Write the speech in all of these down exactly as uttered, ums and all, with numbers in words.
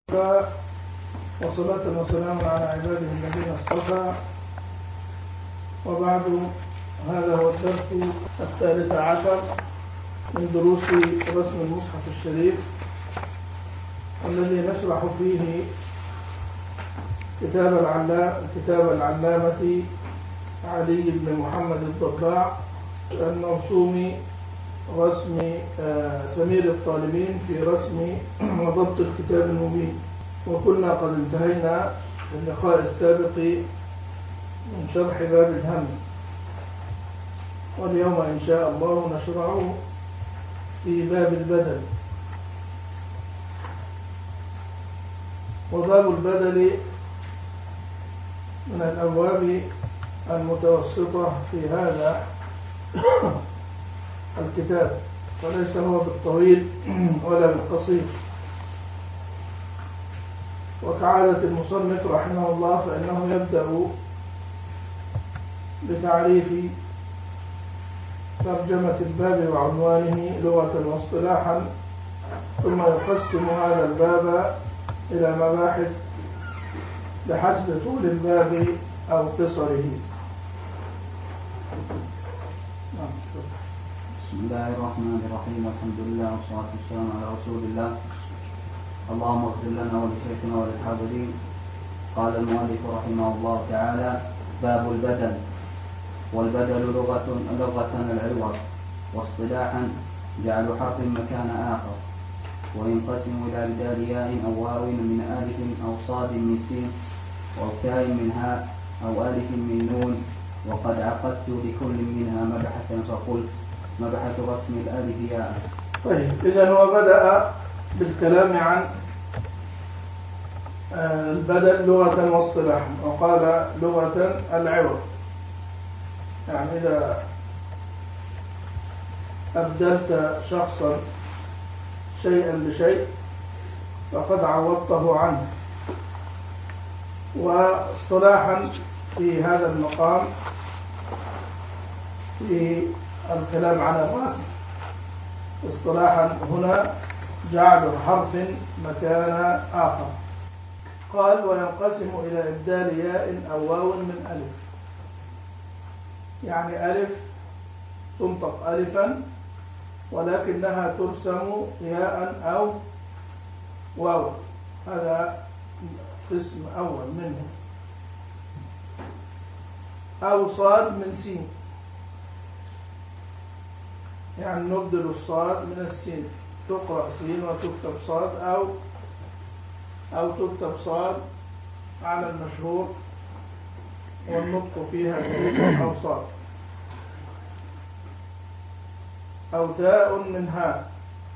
وصلاة وسلام على عباده الذين اصطفى، وبعد. هذا هو الدرس الثالث عشر من دروس رسم المصحف الشريف، الذي نشرح فيه كتاب العلامة كتاب العلامة علي بن محمد الضباع الموسوم رسم سمير الطالبين في رسم وضبط الكتاب المبين. وكنا قد انتهينا في اللقاء السابق من شرح باب الهمز، واليوم إن شاء الله نشرع في باب البدل. وباب البدل من الأبواب المتوسطة في هذا الكتاب، وليس هو بالطويل ولا بالقصير. وكعادة المصنف رحمه الله فإنه يبدأ بتعريف ترجمة الباب وعنوانه لغة واصطلاحا، ثم يقسم هذا الباب إلى مباحث بحسب طول الباب أو قصره. بسم الله الرحمن الرحيم، الحمد لله والصلاة والسلام على رسول الله. اللهم اغفر لنا ولشيخنا وللحاضرين. قال المؤلف رحمه الله تعالى: باب البدل. والبدل لغة لغة العوض، واصطلاحا جعل حرف مكان آخر، وينقسم إلى بدال ياء أو واو من ألف أو صاد من سين أو تاء من هاء أو ألف من نون. وقد عقدت لكل منها مبحثا فقلت: مبحث رسم الألف ياء. طيب، إذن هو بدأ بالكلام عن البدل لغة واصطلاحا، وقال لغة العوض، يعني إذا أبدلت شخصا شيئا بشيء فقد عوضته عنه. واصطلاحا في هذا المقام في الكلام عن الرسم، اصطلاحا هنا جعل حرف مكان آخر. قال: وينقسم إلى إبدال ياء أو واو من ألف، يعني ألف تنطق ألفا ولكنها ترسم ياء أو واو، هذا قسم أول منه. أو صاد من سين، يعني نبدل الصاد من السين، تقرأ سين وتكتب صاد، أو أو تكتب صاد على المشهور والنطق فيها سين أو صاد. أو تاء من هاء،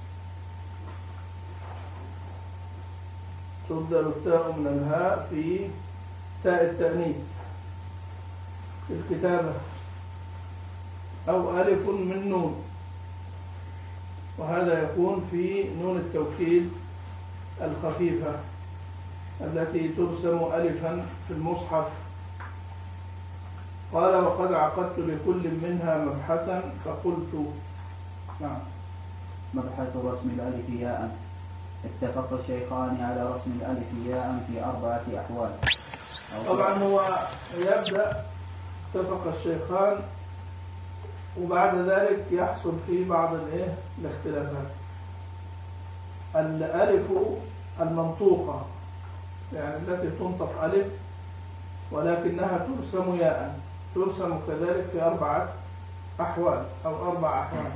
تبدل التاء من الهاء في تاء التأنيث في الكتابة. أو ألف من نون، وهذا يكون في نون التوكيد الخفيفة التي ترسم ألفا في المصحف. قال: وقد عقدت لكل منها مبحثا فقلت. نعم. مبحث رسم الألف ياء. اتفق الشيخان على رسم الألف ياء في أربعة أحوال. طبعا هو يبدأ اتفق الشيخان، وبعد ذلك يحصل في بعض الايه الاختلافات. الألف المنطوقة، يعني التي تنطق ألف ولكنها ترسم ياء، ترسم كذلك في أربعة أحوال أو أربع أحوال.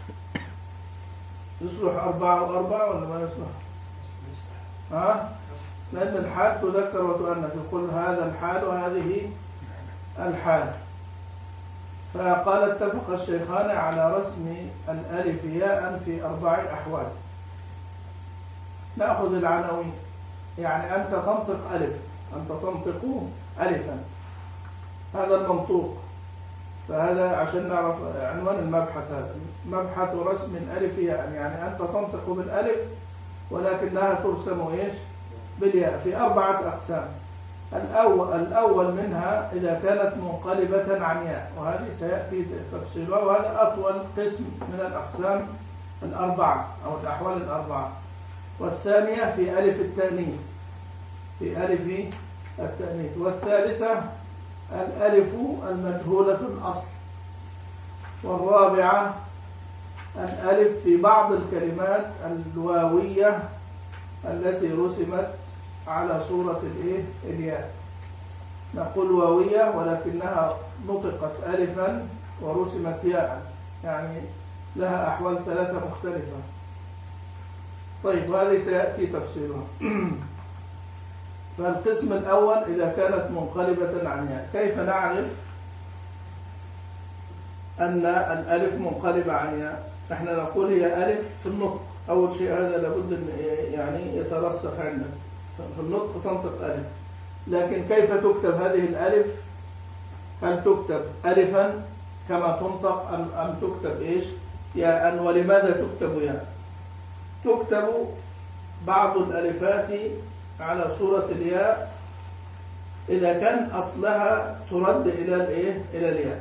يصلح أربعة وأربعة ولا ما يصلح؟ ها؟ لأن الحال تذكر وتؤنث، يقول هذا الحال وهذه الحال. فقال: اتفق الشيخان على رسم الألف ياء في أربع أحوال. نأخذ العناوين، يعني أنت تنطق ألف، أنت تنطق ألفا، هذا المنطوق. فهذا عشان نعرف عنوان المبحث، هذا مبحث رسم الألف ياء، يعني أنت تنطق بالألف ولكنها ترسم إيش؟ بالياء، في أربعة أقسام. الأول, الأول منها إذا كانت منقلبة عن ياء، وهذه سيأتي تفصيلها، وهذا أطول قسم من الأقسام الأربعة أو الأحوال الأربعة. والثانية في ألف التأنيث، في ألف التأنيث. والثالثة الألف المجهولة الأصل. والرابعة الألف في بعض الكلمات الواوية التي رسمت على صورة الإيه؟ الياء. نقول واوية ولكنها نطقت ألفا ورسمت ياء، يعني لها أحوال ثلاثة مختلفة. طيب، وهذه سيأتي تفصيلها. فالقسم الأول إذا كانت منقلبة عن ياء، كيف نعرف أن الألف منقلبة عن ياء؟ احنا نقول هي ألف في النطق. أول شيء هذا لابد أن يعني يترسخ عندك، في النطق تنطق ألف. لكن كيف تكتب هذه الألف؟ هل تكتب ألفا كما تنطق أم, أم تكتب إيش؟ ياء. ولماذا تكتب ياء؟ تكتب بعض الألفات على صورة الياء إذا كان أصلها ترد إلى الإيه؟ إلى الياء.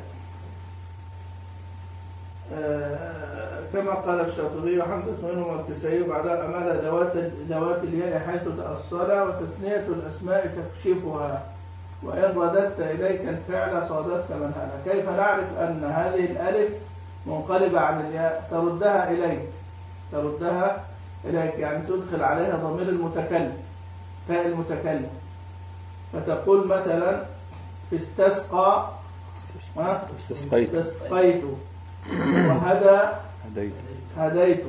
آه كما قال الشاطبي: وحمزة منهم والكسائي بعدها أمال ذوات ذوات الياء حيث تأصلا، وتثنية الأسماء تكشفها، وإن رددت إليك الفعل صادفت منها. كيف نعرف أن هذه الألف منقلبة عن الياء؟ تردها إليك، تردها إليك يعني تدخل عليها ضمير المتكلم، تاء المتكلم. فتقول مثلا في استسقى استسقيت استسقيت، وهدى هديت هديت،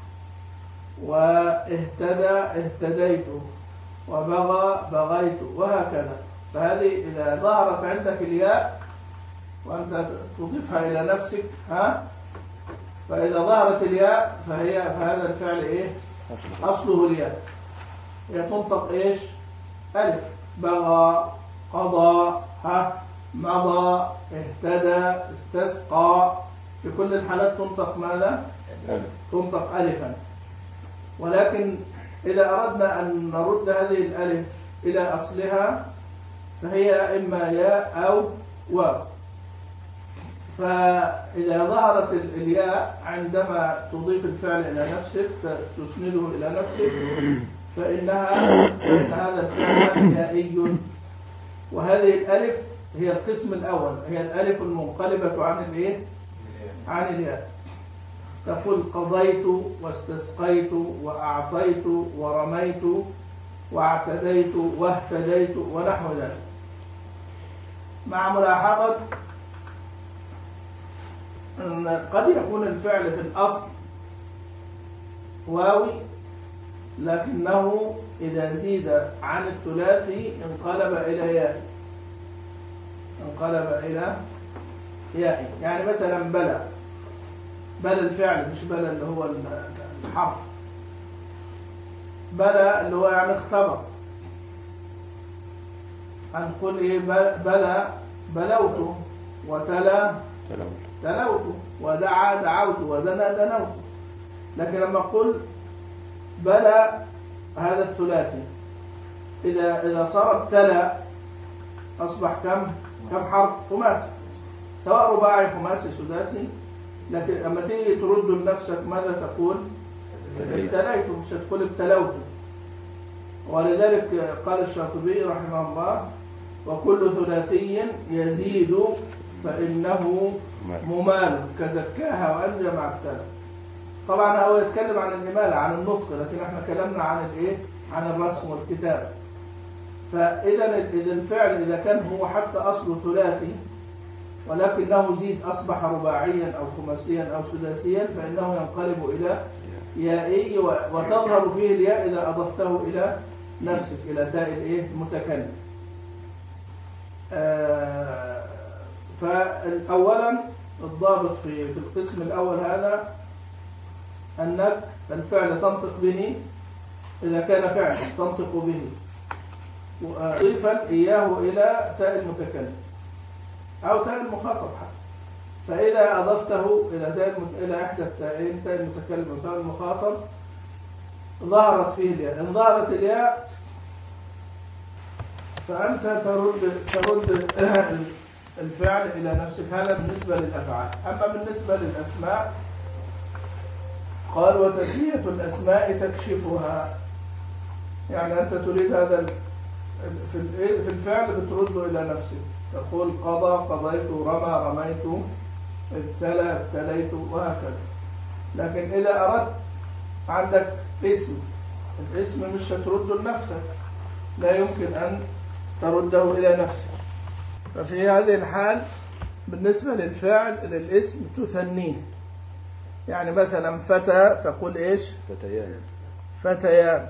واهتدى اهتديت، وبغى بغيت، وهكذا. فهذه إذا ظهرت عندك الياء وأنت تضيفها إلى نفسك، ها، فإذا ظهرت الياء فهي فهذا الفعل إيه؟ أصله الياء. هي تنطق إيش؟ ألف. بغى، قضى، ها، مضى، اهتدى، استسقى، في كل الحالات تنطق ماذا؟ ألف. تنطق ألفا. ولكن إذا أردنا أن نرد هذه الألف إلى أصلها فهي إما ياء أو واو. فإذا ظهرت الياء عندما تضيف الفعل إلى نفسك، تسنده إلى نفسك، فإنها فإن هذا الفعل يائي. وهذه الألف هي القسم الأول، هي الألف المنقلبة عن الإيه؟ عن الياء. تقول قضيت واستسقيت وأعطيت ورميت واعتديت واهتديت ونحو ذلك، مع ملاحظة أن قد يكون الفعل في الأصل واوي، لكنه إذا زيد عن الثلاثي انقلب إلى ياء، انقلب إلى ياء. يعني مثلا بلى، بلى الفعل مش بلى اللي هو الحرف، بلى اللي هو يعني اختبر. هنقول ايه؟ بلى بلوت، وتلا تلوت، ودعا دعوت، ودنا دنوت. لكن لما اقول بلى هذا الثلاثي، اذا اذا صار تلا اصبح كم كم حرف؟ خماسي، سواء رباعي خماسي سداسي. لكن لما تيجي ترد لنفسك ماذا تقول؟ ابتليت، مش تقول ابتلوت. ولذلك قال الشاطبي رحمه الله: وكل ثلاثي يزيد فإنه ممال كزكاها وأنجى مع ابتلى. طبعا هو يتكلم عن الإمالة، عن النطق، لكن احنا كلامنا عن الايه؟ عن الرسم والكتابة. فإذا إذا الفعل إذا كان هو حتى أصله ثلاثي ولكنه زيد أصبح رباعيا أو خماسيا أو سداسيا، فإنه ينقلب إلى يائي، وتظهر فيه الياء إذا أضفته إلى نفسك، إلى تاء الإيه؟ المتكلم. آه فأولا الضابط في في القسم الأول هذا أنك الفعل تنطق به إذا كان فعلا تنطق به، وأضيفا إياه إلى تاء المتكلم أو تاء المخاطب حتى. فإذا أضفته إلى تاء إلى إحدى التاءين، تاء المتكلم وتاء المخاطب، ظهرت فيه الياء. إن ظهرت الياء فأنت ترد ترد الفعل إلى نفسك. هذا بالنسبة للأفعال. أما بالنسبة للأسماء قال: وتثنية الأسماء تكشفها. يعني أنت تريد هذا ال- في ال- في الفعل بترده إلى نفسك، تقول قضى قضيت، رمى رميت، ابتلى ابتليت، وهكذا. لكن إذا أردت عندك اسم، الاسم مش هترده لنفسك، لا يمكن أن ترده إلى نفسك. ففي هذه الحال بالنسبة للفعل للاسم تثنيه. يعني مثلا فتى تقول إيش؟ فتيان. فتيان.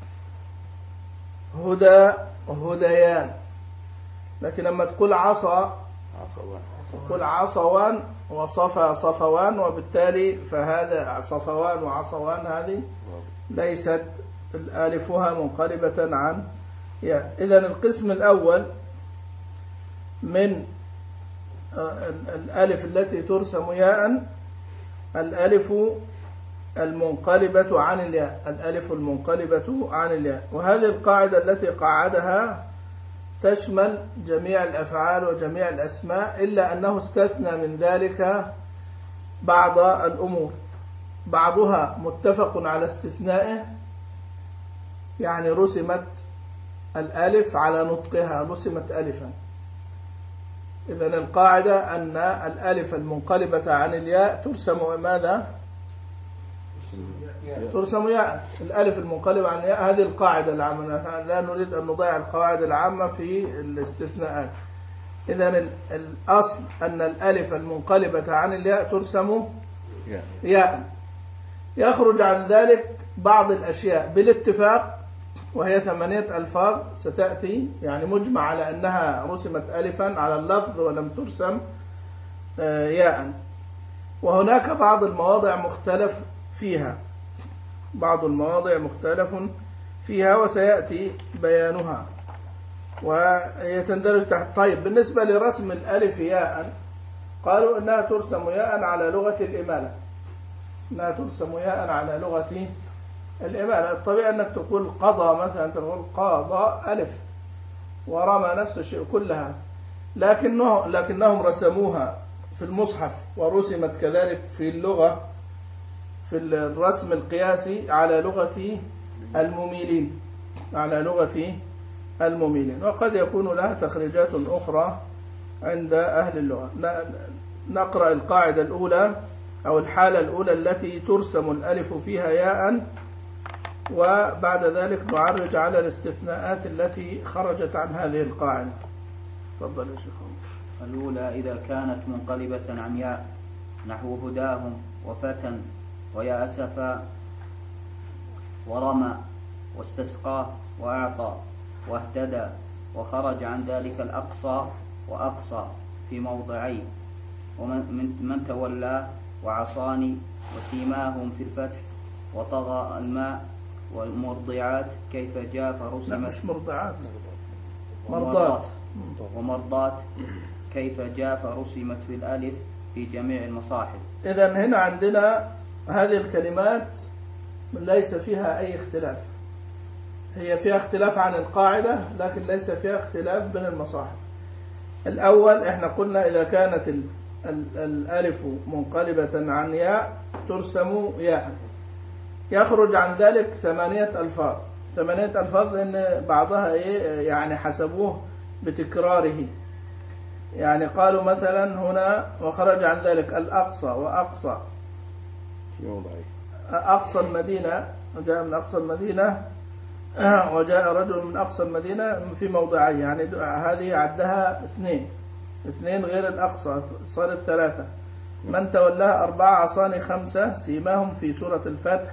هدى هديان. لكن لما تقول عصا عصوان. تقول عصوان، وصفى صفوان، وبالتالي فهذا صفوان وعصوان هذه ليست الآلفها منقلبة عن ياء. إذن القسم الأول من الألف التي ترسم ياء الألف المنقلبة عن الياء، الألف المنقلبة عن الياء. وهذه القاعدة التي قاعدها تشمل جميع الأفعال وجميع الأسماء، إلا أنه استثنى من ذلك بعض الأمور، بعضها متفق على استثنائه، يعني رسمت الألف على نطقها، رسمت ألفا. إذن القاعدة أن الألف المنقلبة عن الياء ترسم ماذا؟ ترسم ياء. الألف المنقلبة عن الياء هذه القاعدة العامة، لا نريد أن نضيع القواعد العامة في الاستثناءات. إذن الأصل أن الألف المنقلبة عن الياء ترسم ياء. يخرج عن ذلك بعض الأشياء بالاتفاق، وهي ثمانية ألفاظ ستأتي، يعني مجمع على أنها رسمت ألفا على اللفظ ولم ترسم ياء. وهناك بعض المواضع مختلف فيها، بعض المواضع مختلف فيها وسيأتي بيانها وهي تندرج تحت. طيب بالنسبة لرسم الألف ياء، قالوا إنها ترسم ياء على لغة الإمالة، إنها ترسم ياء على لغة الإمالة. الطبيعي أنك تقول قضى مثلا، تقول قاضى ألف، ورمى نفس الشيء كلها، لكنه لكنهم رسموها في المصحف ورسمت كذلك في اللغة في الرسم القياسي على لغة المميلين، على لغة المميلين. وقد يكون لها تخريجات أخرى عند أهل اللغة. نقرأ القاعدة الأولى أو الحالة الأولى التي ترسم الألف فيها ياء، وبعد ذلك نعرج على الاستثناءات التي خرجت عن هذه القاعدة. تفضل يا شيخ. الأولى إذا كانت منقلبة عن ياء، نحو هداهم وفتى ويا أسفا ورمى واستسقاه وأعطى واهتدى، وخرج عن ذلك الأقصى وأقصى في موضعين، ومن من تولى وعصاني وسيماهم في الفتح وطغى الماء والمرضعات كيف جاء فرسمت. لا مش مرضعات، مرضات. ومرضات كيف جاء فرسمت في الألف في جميع المصاحف. إذن هنا عندنا هذه الكلمات ليس فيها أي اختلاف، هي فيها اختلاف عن القاعدة لكن ليس فيها اختلاف بين المصاحف. الأول احنا قلنا إذا كانت ال ال الألف منقلبة عن ياء ترسم ياء. يخرج عن ذلك ثمانية ألفاظ، ثمانية ألفاظ لأن بعضها إيه يعني حسبوه بتكراره. يعني قالوا مثلا هنا وخرج عن ذلك الأقصى وأقصى، أقصى المدينة جاء من أقصى المدينة وجاء رجل من أقصى المدينة في موضعين، يعني هذه عدها اثنين اثنين غير الأقصى صارت ثلاثة. من تولاها أربعة، عصاني خمسة، سيماهم في سورة الفتح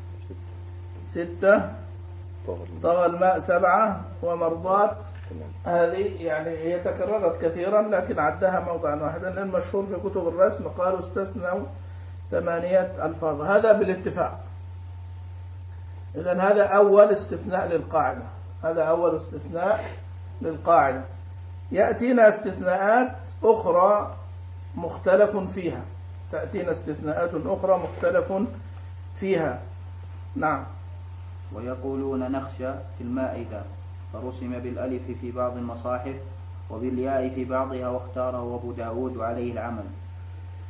ستة، طغى الماء سبعة، ومرضات هذه يعني هي تكررت كثيرا لكن عدها موضعا واحدا، لأن المشهور في كتب الرسم قالوا استثنوا ثمانية ألفاظ، هذا بالاتفاق. إذن هذا أول استثناء للقاعدة، هذا أول استثناء للقاعدة. يأتينا استثناءات أخرى مختلف فيها، تأتينا استثناءات أخرى مختلف فيها. نعم. ويقولون نخشى في المائدة فرسم بالألف في بعض المصاحف وبالياء في بعضها، واختاره أبو داود وعليه العمل.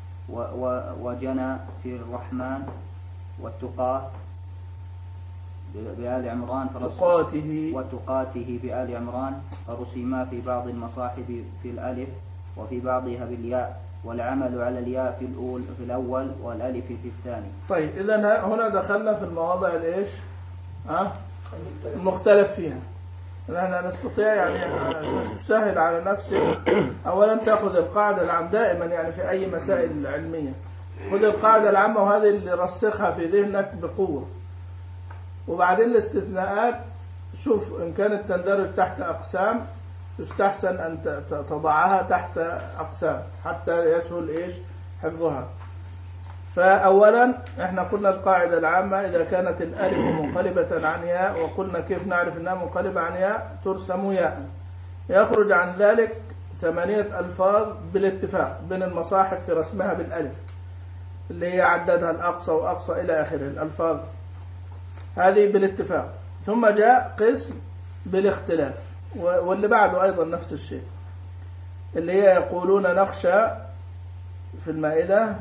وجنى في الرحمن والتقى بآل عمران تقاته وتقاته بآل عمران فرسما في بعض المصاحف في الألف وفي بعضها بالياء، والعمل على الياء في الأول في الأول والألف في الثاني. طيب إذا هنا دخلنا في المواضع الإيش؟ أه؟ المختلف فيها. نحن نستطيع يعني تسهل على نفسك أولا تأخذ القاعدة العامة دائما يعني في أي مسائل علمية، خذ القاعدة العامة وهذه اللي رسخها في ذهنك بقوة، وبعدين الاستثناءات شوف إن كانت تندرج تحت أقسام يستحسن أن تضعها تحت أقسام حتى يسهل إيش حفظها. فأولا احنا قلنا القاعدة العامة إذا كانت الألف منقلبة عن ياء، وقلنا كيف نعرف أنها منقلبة عن ياء؟ ترسم ياء. يخرج عن ذلك ثمانية ألفاظ بالاتفاق بين المصاحف في رسمها بالألف اللي هي عددها الأقصى وأقصى إلى آخره الألفاظ هذه بالاتفاق. ثم جاء قسم بالاختلاف، واللي بعده أيضا نفس الشيء اللي هي يقولون نخشى في المائدة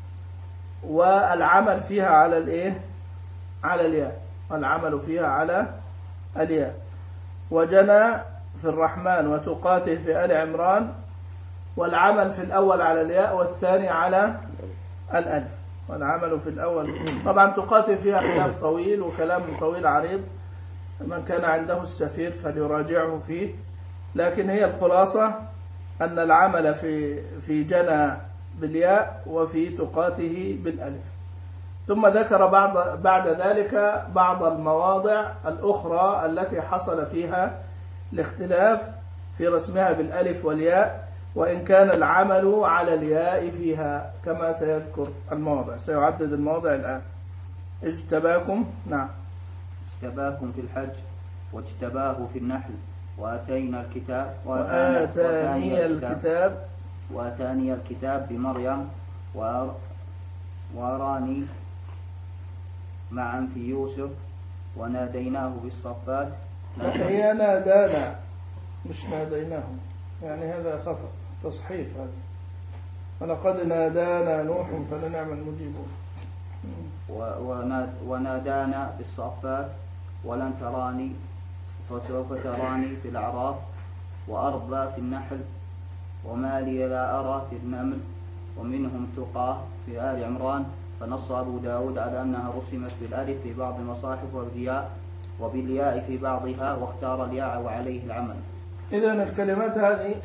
والعمل فيها على الايه؟ على الياء، والعمل فيها على الياء. وجنى في الرحمن وتقاته في آل عمران والعمل في الأول على الياء والثاني على الألف، والعمل في الأول طبعا تقاته فيها خلاف طويل وكلام طويل عريض، من كان عنده السفير فليراجعه فيه، لكن هي الخلاصة أن العمل في في جنى بالياء وفي تقاته بالألف. ثم ذكر بعض بعد ذلك بعض المواضع الأخرى التي حصل فيها الاختلاف في رسمها بالألف والياء، وإن كان العمل على الياء فيها كما سيذكر المواضع، سيعدد المواضع الآن. اجتباكم، نعم، اجتباكم في الحج واجتباه في النحل وآتينا الكتاب وآتاني الكتاب وآتاني الكتاب بمريم وأراني معا في يوسف وناديناه بالصفات. هي نادانا مش ناديناه، يعني هذا خطأ تصحيف هذا. ولقد نادانا نوح فلنعم المجيبون. ونادانا بالصفات ولن تراني فسوف تراني في الأعراف وأرضى في النحل وما لي لا أرى في النمل ومنهم تقاه في آل عمران. فنص أبو داود على أنها رسمت بالألف في بعض المصاحف والياء وبالياء في بعضها، واختار الياء وعليه العمل. إذن الكلمات هذه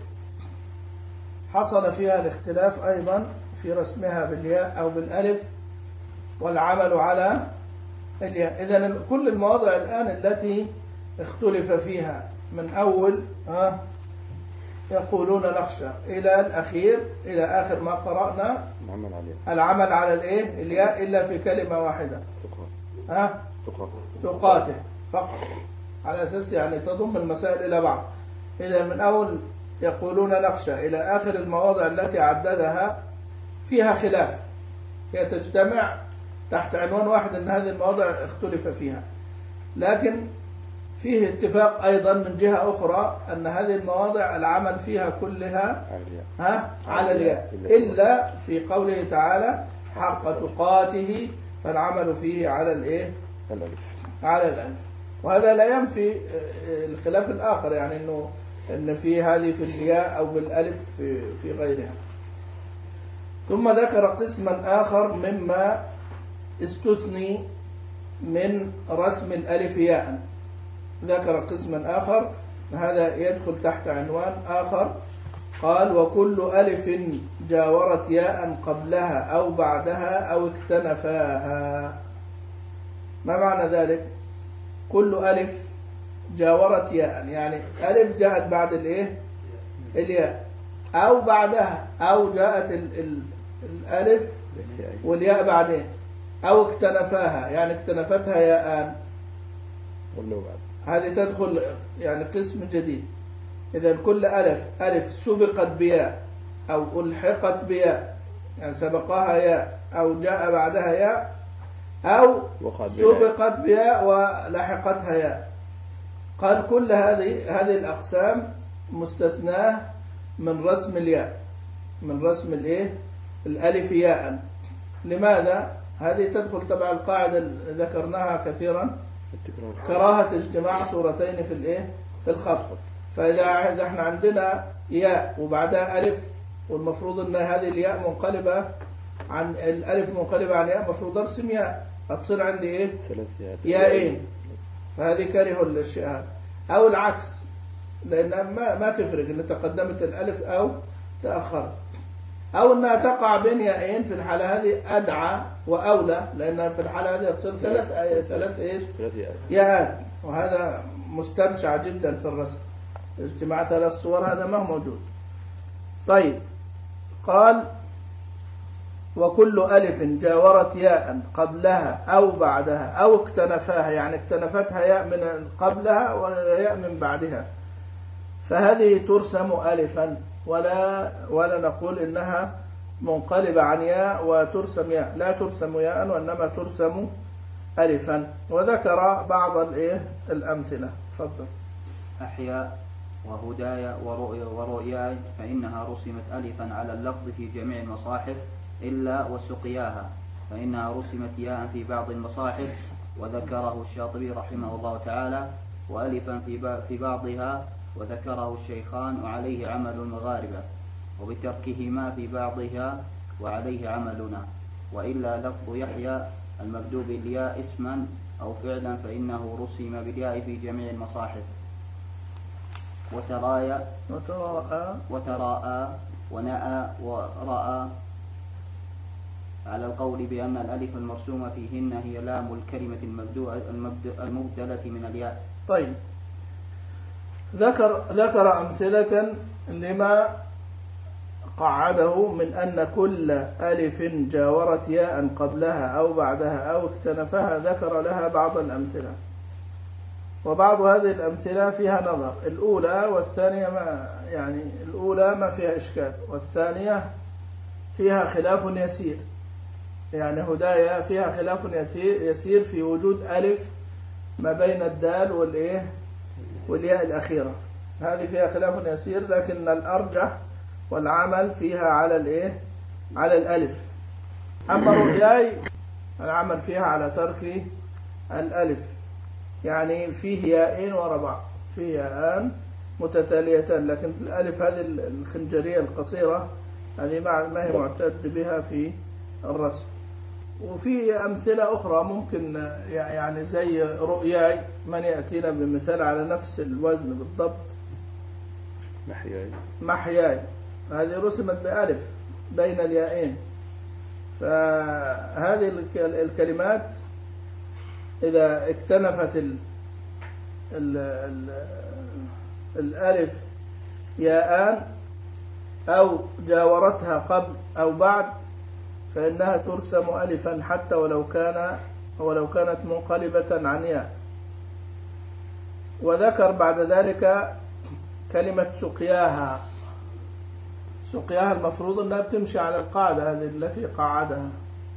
حصل فيها الاختلاف أيضا في رسمها بالياء أو بالألف والعمل على الياء. إذن كل المواضع الآن التي اختلف فيها من أول ها يقولون نخشى إلى الأخير إلى آخر ما قرأنا العمل على الإيه؟ الياء إلا في كلمة واحدة ها تقاته فقط، على أساس يعني تضم المسائل إلى بعض. إذا من أول يقولون نخشى إلى آخر المواضع التي عددها فيها خلاف، هي تجتمع تحت عنوان واحد أن هذه المواضع اختلف فيها، لكن فيه اتفاق أيضا من جهة أخرى أن هذه المواضع العمل فيها كلها ها على الياء إلا في قوله تعالى حق تقاته فالعمل فيه على الإيه؟ على الألف. وهذا لا ينفي الخلاف الآخر، يعني أنه أن في هذه في الياء أو بالألف في, في غيرها. ثم ذكر قسما آخر مما استثني من رسم الألف ياء، ذكر قسما آخر هذا يدخل تحت عنوان آخر، قال وكل ألف جاورت ياء قبلها أو بعدها أو اكتنفاها. ما معنى ذلك؟ كل ألف جاورت ياء، يعني ألف جاءت بعد الإيه؟ الياء أو بعدها، أو جاءت ال ال الألف والياء بعدين، أو اكتنفاها يعني اكتنفتها ياءان، هذه تدخل يعني قسم جديد. إذا كل ألف ألف سبقت بياء أو ألحقت بياء، يعني سبقها ياء أو جاء بعدها ياء أو سبقت بياء ولحقتها ياء، قال كل هذه هذه الأقسام مستثناه من رسم الياء، من رسم الإيه؟ الألف ياء. لماذا؟ هذه تدخل تبع القاعدة ذكرناها كثيرا كراهة اجتماع صورتين في الايه في الخط. فإذا إذا احنا عندنا ياء وبعدها ألف، والمفروض أن هذه الياء منقلبة عن الألف منقلبة عن ياء، المفروض أرسم ياء، هتصير عندي إيه؟ ثلاث ياءين. فهذه كره الشيء هذا. أو العكس، لأن ما ما تفرق إن تقدمت الألف أو تأخرت. أو أنها تقع بين ياءين، في الحالة هذه أدعى وأولى، لأن في الحالة هذه تصير ثلاث ثلاث إيش؟ ياء، وهذا مستبشع جدا في الرسم. اجتماع ثلاث صور هذا ما هو موجود. طيب، قال وكل ألف جاورت ياء قبلها أو بعدها أو اكتنفاها، يعني اكتنفتها ياء من قبلها وياء من بعدها، فهذه ترسم ألفا، ولا ولا نقول إنها منقلبة عن ياء وترسم ياء، لا ترسم ياء وإنما ترسم ألفا. وذكر بعض الإيه الأمثلة. تفضل. أحياء وهدايا ورؤياي فإنها رسمت ألفا على اللفظ في جميع المصاحف إلا وسقياها، فإنها رسمت ياء في بعض المصاحف، وذكره الشاطبي رحمه الله تعالى، وألفا في بعضها وذكره الشيخان، وعليه عمل المغاربة، وبتركهما في بعضها وعليه عملنا. وإلا لفظ يحيى المكتوب بالياء اسما أو فعلا فإنه رسم بالياء في جميع المصاحف. وترايا وتراءى وتراءى ونأى ورأى على القول بأن الألف المرسومة فيهن هي لام الكلمة المبدلة من الياء. طيب، ذكر ذكر أمثلة لما قعده من أن كل ألف جاورت ياء قبلها أو بعدها أو اكتنفها، ذكر لها بعض الأمثلة، وبعض هذه الأمثلة فيها نظر. الأولى والثانية ما يعني الأولى ما فيها إشكال، والثانية فيها خلاف يسير. يعني هدايا فيها خلاف يسير في وجود ألف ما بين الدال والإيه والياء الأخيرة، هذه فيها خلاف يسير، لكن الأرجح والعمل فيها على الإيه على الألف. أما رؤياي العمل فيها على ترك الألف، يعني فيه ياءين وراء بعض، فيه ياءان متتاليتان، لكن الألف هذه الخنجرية القصيرة هذه ما هي معتد بها في الرسم. وفي أمثلة أخرى ممكن يعني زي رؤياي، من يأتينا بمثال على نفس الوزن بالضبط؟ محياي محياي، هذه رسمت بألف بين الياءين. فهذه الكلمات إذا اكتنفت ال ال ال الألف ياءان أو جاورتها قبل أو بعد، فإنها ترسم ألفا حتى ولو كان ولو كانت منقلبة عن ياء. وذكر بعد ذلك كلمة سقياها. سقياها المفروض أنها بتمشي على القاعدة هذه التي قاعدها،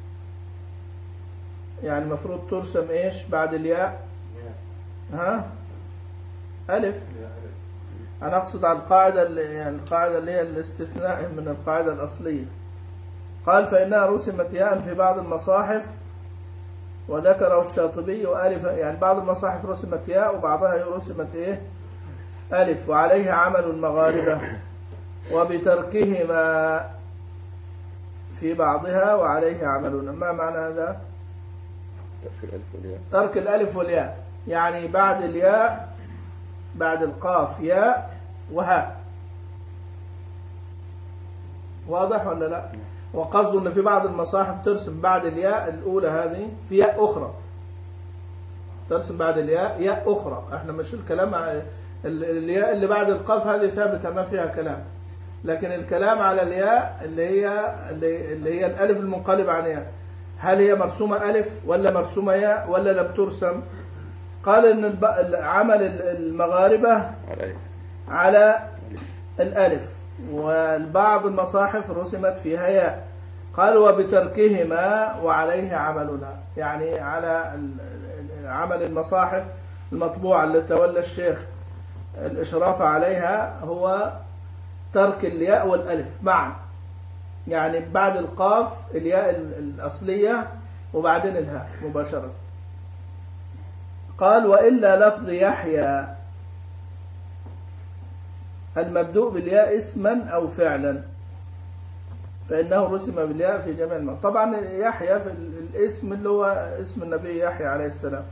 يعني المفروض ترسم إيش بعد الياء؟ ها؟ ألف. أنا أقصد على القاعدة اللي يعني القاعدة اللي هي الاستثناء من القاعدة الأصلية. قال فإنها رسمت ياء في بعض المصاحف، وذكره الشاطبي وألف، يعني بعض المصاحف رسمت ياء وبعضها رسمت إيه؟ ألف، وعليه عمل المغاربة، وبتركهما في بعضها وعليه عملنا. ما معنى هذا؟ ترك الألف والياء. ترك الألف والياء، يعني بعد الياء بعد القاف ياء وهاء. واضح ولا لا؟ وقصده أن في بعض المصاحف ترسم بعد الياء الأولى هذه في ياء أخرى، ترسم بعد الياء ياء أخرى. احنا مش الكلام الياء اللي بعد القاف هذه ثابتة ما فيها كلام، لكن الكلام على الياء اللي هي اللي هي الألف المنقلبة عن ياء، هل هي مرسومة ألف ولا مرسومة ياء ولا لم ترسم؟ قال إن عمل المغاربة على الألف، والبعض المصاحف رسمت فيها ياء. قال وبتركهما وعليه عملنا، يعني على عمل المصاحف المطبوعة اللي تولى الشيخ الإشراف عليها هو ترك الياء والألف معا، يعني بعد القاف الياء الأصلية وبعدين الهاء مباشرة. قال وإلا لفظ يحيى المبدوء بالياء اسما أو فعلا فإنه رسم بالياء في جميع المواضع. طبعا يحيى في الاسم اللي هو اسم النبي يحيى عليه السلام،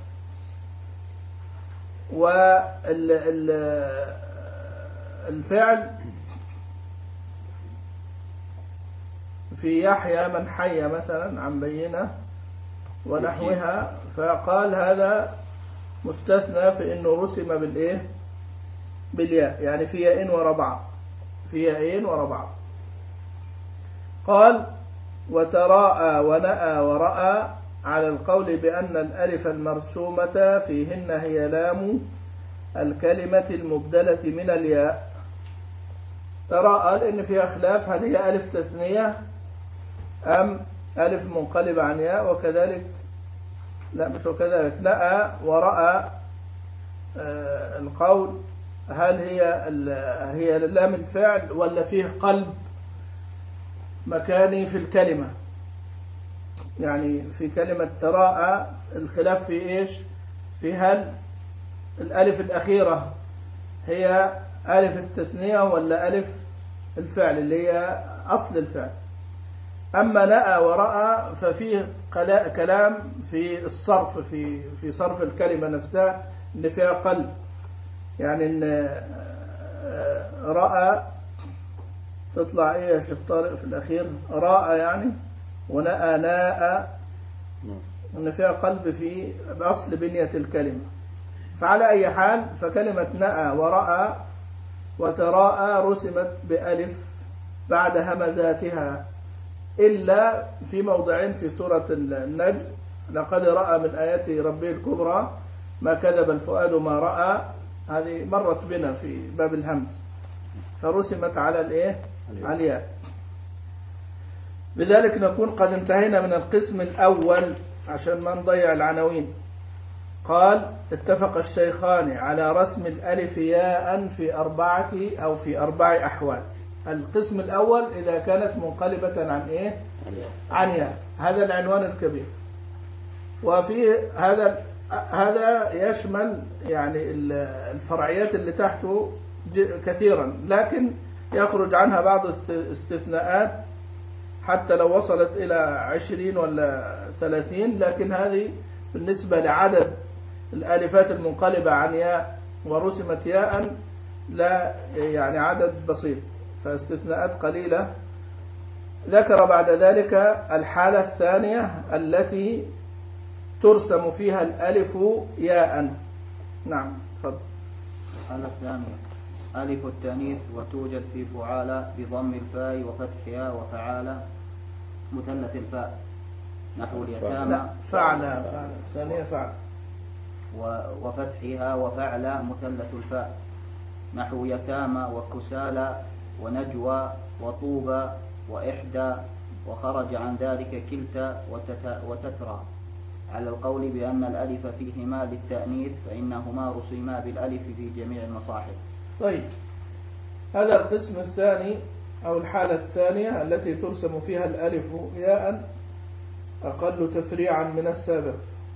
والفعل في يحيى من حي مثلا عن بينة ونحوها، فقال هذا مستثنى في انه رسم بالايه بالياء، يعني في ياءين ورا بعض، في ياءين ورا بعض. قال وتراءى ونأى ورأى على القول بأن الألف المرسومة فيهن هي لام الكلمة المبدلة من الياء. تراءى لأن فيها خلاف هل هي ألف تثنية أم ألف منقلبة عن ياء، وكذلك لا مش وكذلك نأى ورأى آه القول هل هي هي لام الفعل ولا فيه قلب مكاني في الكلمة. يعني في كلمة تراءى الخلاف في إيش؟ في هل الألف الأخيرة هي ألف التثنية ولا ألف الفعل اللي هي أصل الفعل. أما نأى ورأى ففيه كلام في الصرف، في في صرف الكلمة نفسها اللي فيها قلب، يعني إن رأى تطلع إيه يا شيخ طارق في الأخير رأى يعني، ونأى ناء إن فيها قلب في أصل بنية الكلمة. فعلى أي حال فكلمة نأى ورأى وتراءى رسمت بألف بعد همزاتها، إلا في موضعين في سورة النجم: لقد رأى من آيات ربه الكبرى ما كذب الفؤاد ما رأى، هذه مرت بنا في باب الهمز فرسمت على الإيه؟ على الياء. بذلك نكون قد انتهينا من القسم الأول عشان ما نضيع العناوين. قال اتفق الشيخان على رسم الألف ياء في أربعة أو في أربع أحوال. القسم الأول إذا كانت منقلبة عن إيه؟ عن ياء، هذا العنوان الكبير. وفي هذا هذا يشمل يعني الفرعيات اللي تحته كثيرا، لكن يخرج عنها بعض الاستثناءات حتى لو وصلت إلى عشرين ولا ثلاثين، لكن هذه بالنسبة لعدد الآلفات المنقلبة عن ياء ورسمت ياء لا يعني عدد بسيط، فاستثناءات قليلة. ذكر بعد ذلك الحالة الثانية التي ترسم فيها الألف ياء. نعم تفضل. الحالة الثانية ألف التأنيث، وتوجد في فعالة بضم الفاء وفتحها وفعالة مثلث الفاء نحو اليتامى فعلة الثانية فعلة وفتحها وفعلة مثلث الفاء نحو يتامى وكسالى ونجوى وطوبى وإحدى، وخرج عن ذلك كلتا وتترى على القول بأن الألف فيهما للتأنيث فإنهما رسما بالألف في جميع المصاحف. طيب هذا القسم الثاني أو الحالة الثانية التي ترسم فيها الألف ياء أقل تفريعا من السابق.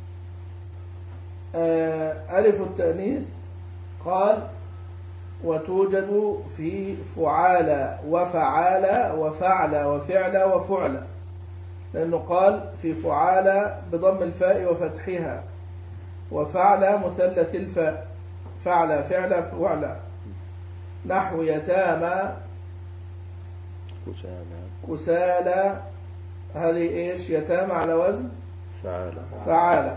ألف التأنيث قال وتوجد في فعالة وفعالة وفعلة وفعلة وفعلة، لأنه قال في فعالة بضم الفاء وفتحها، وفعلة مثلث الفاء، فعلة فعلة فعلة، نحو يتامى كسالى، هذه إيش؟ يتامى على وزن فعالة فعالة،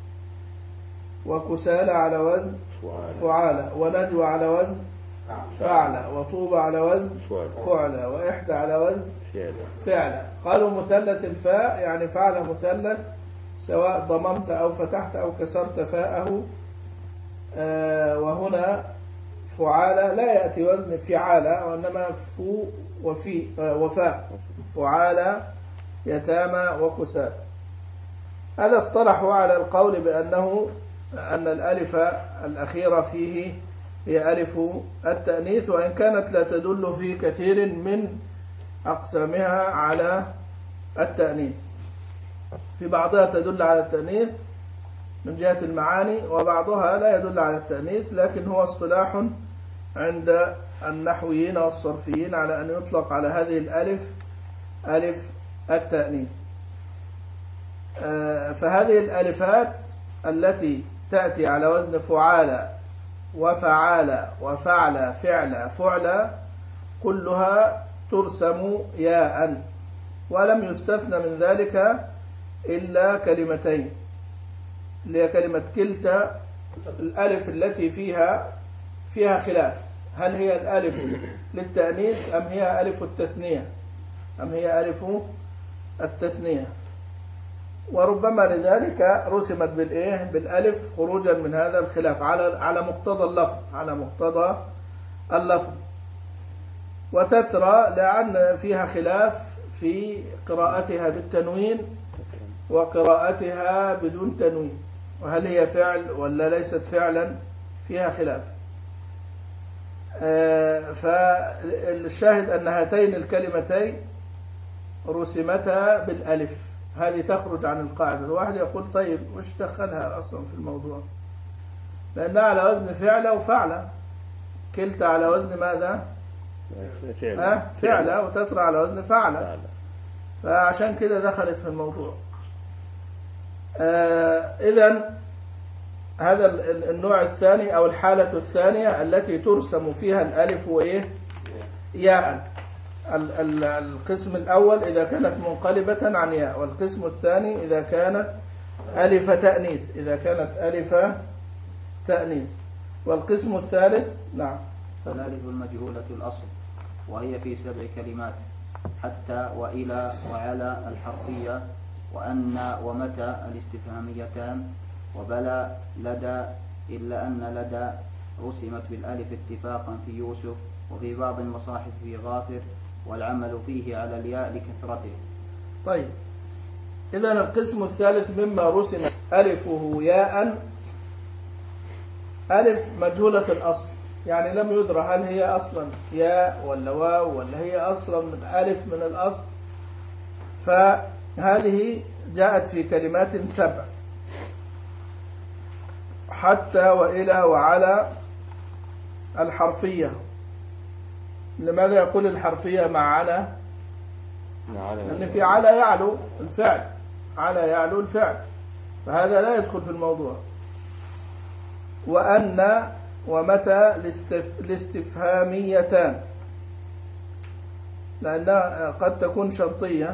وكسالى على وزن فعالة، ونجوى على وزن فعلة، وطوبى على وزن فعلة، وإحدى على وزن فعلة. قالوا مثلث الفاء يعني فعلة مثلث، سواء ضممت أو فتحت أو كسرت فاءه. آه وهنا فعالة لا يأتي وزن فعالة، وإنما فو وفي آه وفاء، فعالة يتامى وكسالى. هذا اصطلحوا على القول بأنه أن الألف الأخيرة فيه هي ألف التأنيث، وإن كانت لا تدل في كثير من أقسامها على التأنيث، في بعضها تدل على التأنيث من جهة المعاني، وبعضها لا يدل على التأنيث، لكن هو اصطلاح عند النحويين والصرفيين على أن يطلق على هذه الألف ألف التأنيث. فهذه الألفات التي تأتي على وزن فعال وفعال وفعل فعل فعل كلها ترسم ياء، ولم يستثنى من ذلك إلا كلمتين، اللي هي كلمة كلتا، الألف التي فيها فيها خلاف، هل هي الألف للتأنيث أم هي ألف التثنية أم هي ألف التثنية، وربما لذلك رسمت بالإيه بالألف خروجا من هذا الخلاف على على مقتضى اللفظ على مقتضى اللفظ. وتترى لأن فيها خلاف في قراءتها بالتنوين وقراءتها بدون تنوين، وهل هي فعل ولا ليست فعلا، فيها خلاف. فالشاهد أن هاتين الكلمتين رسمتا بالألف، هذه تخرج عن القاعدة. الواحد يقول طيب وش دخلها أصلا في الموضوع؟ لأنها على وزن فعلة وفعلة، كلتا على وزن ماذا؟ فعلة فعلة وتترى على وزن فعلة، فعشان كده دخلت في الموضوع. إذن هذا النوع الثاني أو الحالة الثانية التي ترسم فيها الألف وإيه ياء. القسم الأول إذا كانت منقلبة عن ياء، والقسم الثاني إذا كانت ألف تأنيث إذا كانت ألف تأنيث والقسم الثالث نعم فالألف المجهولة الأصل، وهي في سبع كلمات: حتى وإلى وعلى الحرفية، وأن ومتى الاستفهاميتان، وبلى لدى، إلا أن لدى رسمت بالألف اتفاقا في يوسف وفي بعض المصاحف في غافر، والعمل فيه على الياء لكثرته. طيب، إذن القسم الثالث مما رسمت ألفه ياء ألف مجهولة الأصل، يعني لم يدرى هل هي أصلا ياء ولا واو ولا هي أصلا من ألف من الأصل. فهذه جاءت في كلمات سبع: حتى وإلى وعلى الحرفية. لماذا يقول الحرفية مع على؟ لأن في على يعلو الفعل، على يعلو الفعل، فهذا لا يدخل في الموضوع. وأن ومتى الاستفهاميتان، لأنها قد تكون شرطية،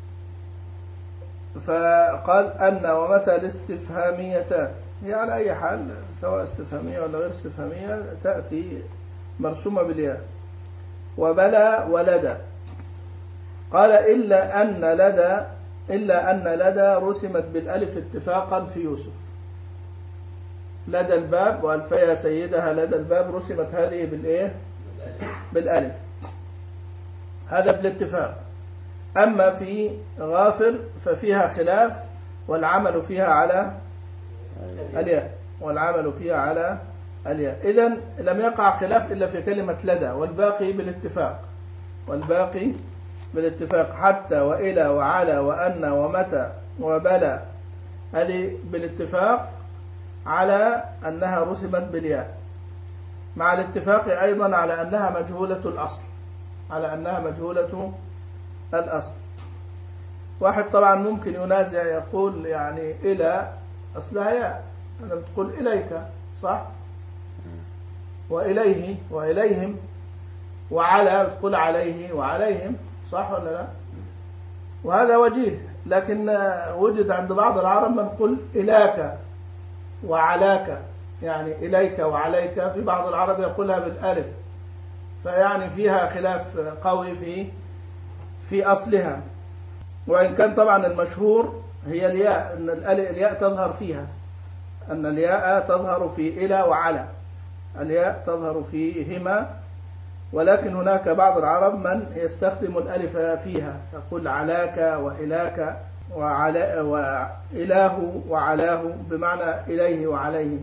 فقال أن ومتى الاستفهاميتان، هي على أي حال سواء استفهامية ولا غير استفهامية تأتي مرسومة بالياء. وبلى ولدى، قال إلا أن لدى إلا أن لدى رسمت بالألف اتفاقا في يوسف. لدى الباب وألفيا سيدها لدى الباب رسمت هذه بالإيه؟ بالألف، هذا بالاتفاق. أما في غافر ففيها خلاف، والعمل فيها على الياء والعمل فيها على الياء. إذن لم يقع خلاف إلا في كلمة لدى، والباقي بالاتفاق والباقي بالاتفاق. حتى وإلى وعلى وأن ومتى وبلى هذه بالاتفاق على أنها رسمت بالياء، مع الاتفاق أيضا على أنها مجهولة الأصل على أنها مجهولة الأصل. واحد طبعا ممكن ينازع يقول يعني إلى أصلها ياء، أنا بتقول إليك صح، وإليه وإليهم، وعلى بتقول عليه وعليهم صح ولا لا؟ وهذا وجيه، لكن وجد عند بعض العرب من يقول إلاك وعلاك، يعني إليك وعليك. في بعض العرب يقولها بالألف، فيعني فيها خلاف قوي في في أصلها. وإن كان طبعا المشهور هي الياء، أن الياء تظهر فيها، أن الياء تظهر في إلى وعلى، الياء تظهر فيهما. ولكن هناك بعض العرب من يستخدم الألف فيها، يقول علاك وإلاك وعلى وإله وعلاه، بمعنى إليه وعليه.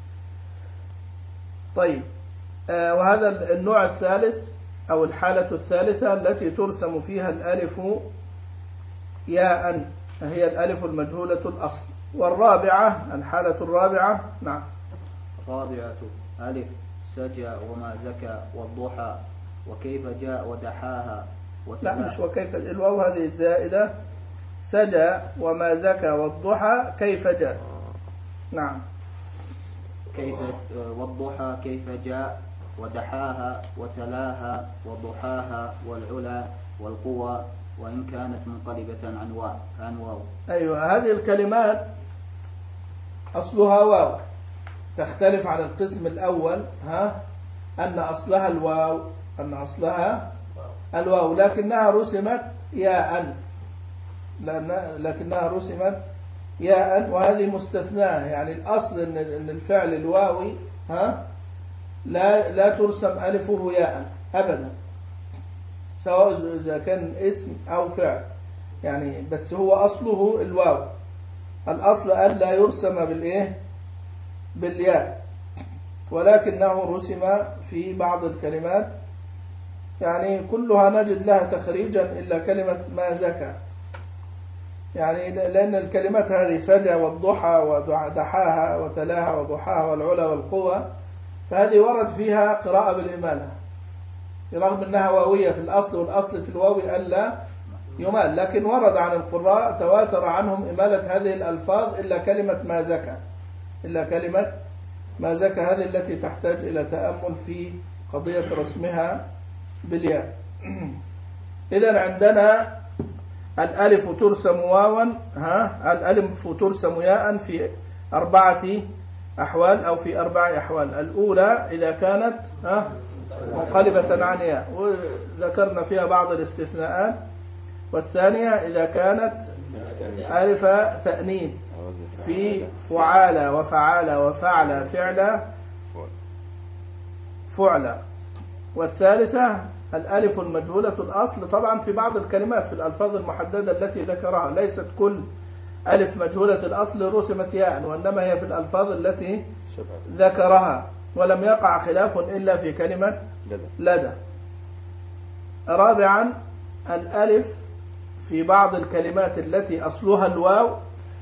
طيب، آه وهذا النوع الثالث أو الحالة الثالثة التي ترسم فيها الألف ياء، هي الألف المجهولة الأصل. والرابعة الحالة الرابعة. نعم. رابعة ألف سجى وما زكى والضحى وكيف جاء ودحاها لا مش وكيف، الواو هذه زائدة. سجى وما زكى والضحى كيف جاء. نعم. كيف والضحى كيف جاء ودحاها وتلاها وضحاها والعلا والقوى وإن كانت منقلبة عن واو عن واو. أيوة، هذه الكلمات أصلها واو، تختلف عن القسم الأول ها أن أصلها الواو أن أصلها الواو لكنها رسمت ياء لكنها رسمت ياء وهذه مستثناة. يعني الأصل أن الفعل الواوي ها لا لا ترسم ألفه ياء أبدا، سواء إذا كان اسم أو فعل، يعني بس هو أصله الواو. الأصل أن لا يرسم بالإيه بالياء، ولكنه رسم في بعض الكلمات، يعني كلها نجد لها تخريجا إلا كلمة ما زكى، يعني لأن الكلمات هذه سجى والضحى ودحاها وتلاها وضحاها والعلا والقوى، فهذه ورد فيها قراءة بالإمالة رغم أنها واوية في الأصل، والأصل في الواو ألا يمال، لكن ورد عن القراء تواتر عنهم إمالة هذه الألفاظ إلا كلمة ما زكى إلا كلمة ما زكى هذه التي تحتاج إلى تأمل في قضية رسمها بالياء. إذن عندنا الألف ترسم واوا ها الألف ترسم ياء في أربعة أحوال أو في أربع أحوال. الأولى إذا كانت ها منقلبة عن ياء وذكرنا فيها بعض الاستثناءات، والثانية إذا كانت ألف تأنيث في فعالة وفعالة وفعلة فعلة فعلة، والثالثة الألف المجهولة الأصل. طبعا في بعض الكلمات في الألفاظ المحددة التي ذكرها ليست كل ألف مجهولة الأصل رسمت ياء، وإنما هي في الألفاظ التي ذكرها، ولم يقع خلاف إلا في كلمة لدى. رابعا الألف في بعض الكلمات التي أصلها الواو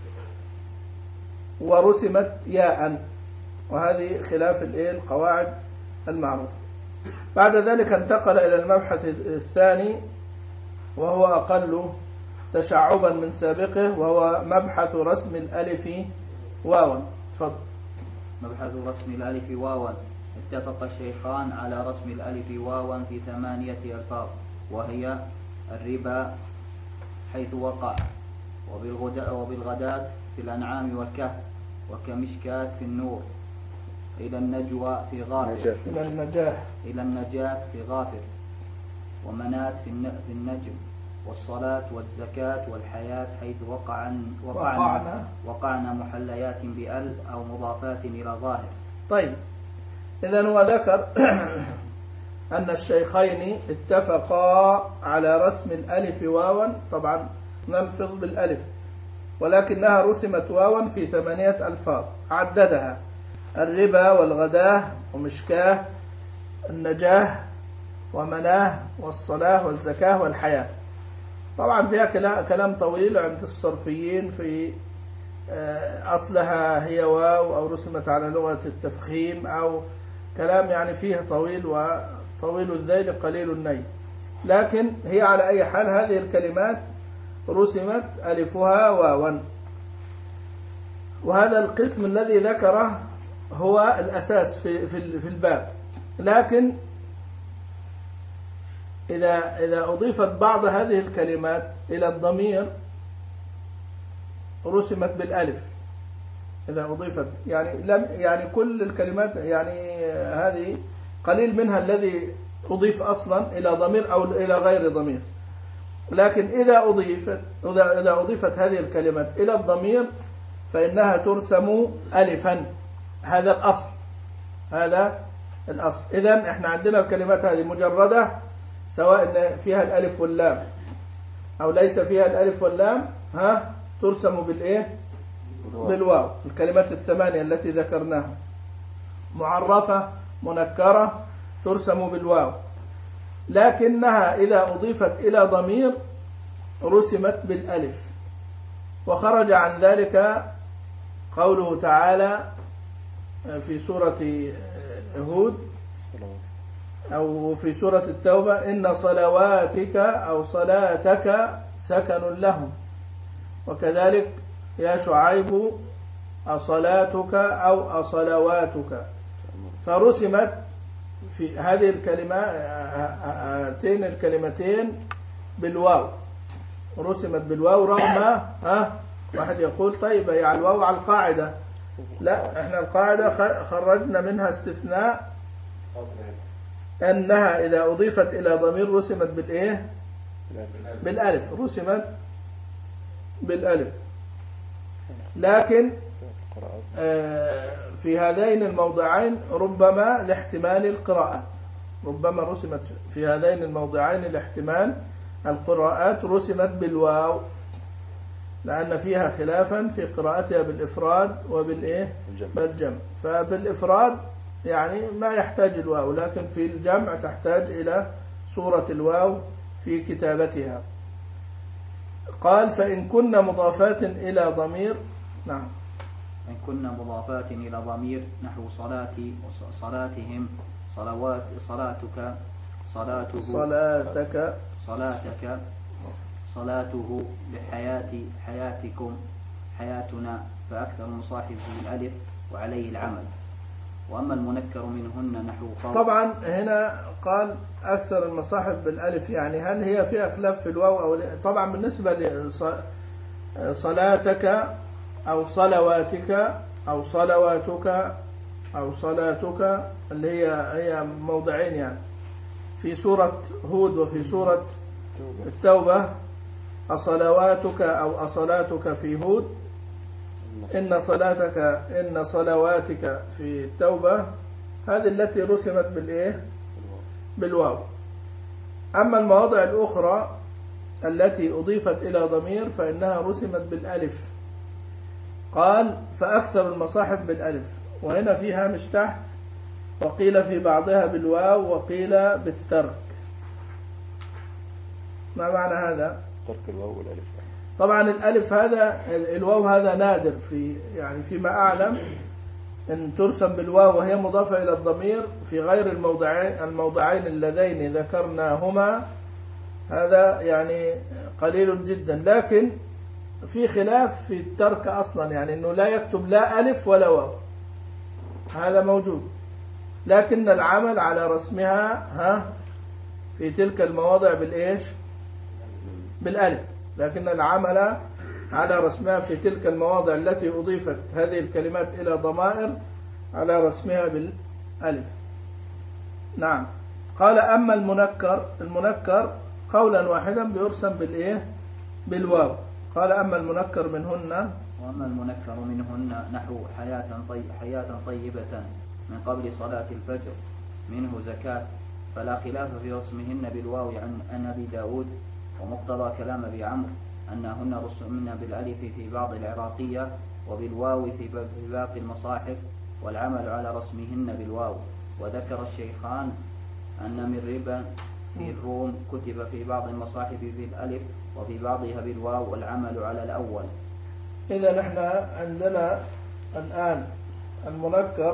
ورسمت ياء، وهذه خلاف القواعد المعروفة. بعد ذلك انتقل إلى المبحث الثاني وهو أقل تشعبا من سابقه، وهو مبحث رسم الألف واوا. تفضل. مبحث رسم الألف واوا. اتفق الشيخان على رسم الألف واوا في ثمانية ألفاظ، وهي الربا حيث وقع، وبالغداة في الأنعام والكهف، وكمشكات في النور، إلى النجوى في غافر إلى النجاة إلى النجاة في غافر، ومنات في النجم، والصلاة والزكاة والحياة حيث وقعن وقعنا, وقعنا محليات بأل أو مضافات إلى ظاهر. طيب، إذن هو ذكر أن الشيخين اتفقا على رسم الألف واوا، طبعا نلفظ بالألف، ولكنها رسمت واوا في ثمانية ألفاظ عددها: الربا والغداه ومشكاه النجاه ومناه والصلاة والزكاة والحياة. طبعا فيها كلام طويل عند الصرفيين في أصلها هي واو أو رسمت على لغة التفخيم، أو كلام يعني فيه طويل، وطويل الذيل قليل النيل، لكن هي على أي حال هذه الكلمات رسمت ألفها واوا. وهذا القسم الذي ذكره هو الأساس في في الباب، لكن إذا إذا أضيفت بعض هذه الكلمات إلى الضمير رسمت بالألف. إذا أضيفت يعني لم يعني كل الكلمات يعني هذه قليل منها الذي أضيف أصلا إلى ضمير أو إلى غير ضمير، لكن إذا أضيفت إذا إذا أضيفت هذه الكلمات إلى الضمير فإنها ترسم ألفا. هذا الأصل هذا الأصل. إذن إحنا عندنا الكلمات هذه مجردة، سواء فيها الألف واللام أو ليس فيها الألف واللام، ها ترسم بالإيه؟ بالواو. الكلمات الثمانية التي ذكرناها معرفة منكرة ترسم بالواو، لكنها إذا أضيفت إلى ضمير رسمت بالألف. وخرج عن ذلك قوله تعالى في سورة هود أو في سورة التوبة إن صلواتك أو صلاتك سكن لهم، وكذلك يا شعيب أصلاتك أو أصلواتك، فرسمت في هذه الكلمات هاتين الكلمتين بالواو، رسمت بالواو رغم ها واحد يقول طيب هي الواو على القاعدة، لا احنا القاعدة خرجنا منها استثناء أنها إذا أضيفت إلى ضمير رسمت بالإيه؟ بالألف، رسمت بالألف. لكن في هذين الموضعين ربما لاحتمال القراءات، ربما رسمت في هذين الموضعين لاحتمال القراءات رسمت بالواو، لأن فيها خلافا في قراءتها بالإفراد وبالإيه؟ بالجمع. فبالإفراد يعني ما يحتاج الواو، لكن في الجمع تحتاج إلى صورة الواو في كتابتها. قال فإن كن مضافات إلى ضمير، نعم، إن كن مضافات إلى ضمير نحو صلاتي صلاتهم صلوات صلاتك صلاته صلاتك صلاتك صلاته بحياتي حياتكم حياتنا، فأكثر المصاحف بالألف وعليه العمل. وأما المنكر منهن نحو طبعا هنا قال أكثر المصاحف بالألف، يعني هل هي فيها خلاف في الواو أو لا؟ طبعا بالنسبة لصلاتك أو صلواتك أو صلواتك أو صلاتك اللي هي هي موضعين يعني في سورة هود وفي سورة التوبة، أصلواتك أو أصلاتك في هود، إن صلاتك إن صلواتك في التوبة، هذه التي رسمت بالإيه؟ بالواو. أما المواضع الأخرى التي أضيفت إلى ضمير فإنها رسمت بالألف. قال فأكثر المصاحف بالألف، وهنا في هامش تحت وقيل في بعضها بالواو وقيل بالترك. ما معنى هذا؟ ترك الواو والألف. طبعا الألف هذا الواو هذا نادر في يعني فيما أعلم أن ترسم بالواو وهي مضافة إلى الضمير في غير الموضعين الموضعين اللذين ذكرناهما، هذا يعني قليل جدا. لكن في خلاف في الترك أصلا، يعني أنه لا يكتب لا ألف ولا واو، هذا موجود، لكن العمل على رسمها ها في تلك المواضع بالإيش؟ بالألف، لكن العمل على رسمها في تلك المواضع التي أضيفت هذه الكلمات إلى ضمائر على رسمها بالألف. نعم. قال أما المنكر، المنكر قولا واحدا بيرسم بالإيه؟ بالواو. قال أما المنكر منهن، وأما المنكر منهن نحو حياة طي حياة طيبة من قبل صلاة الفجر منه زكاة، فلا خلاف في رسمهن بالواو عن أبي داود، ومقتضى كلام أبي عمرو أنهن رسمن بالألف في بعض العراقية وبالواو في باقي المصاحف، والعمل على رسمهن بالواو. وذكر الشيخان أن من ربا في الروم كتب في بعض المصاحف بالألف وفي بعضها بالواو، والعمل على الأول. إذا نحن عندنا الآن المنكر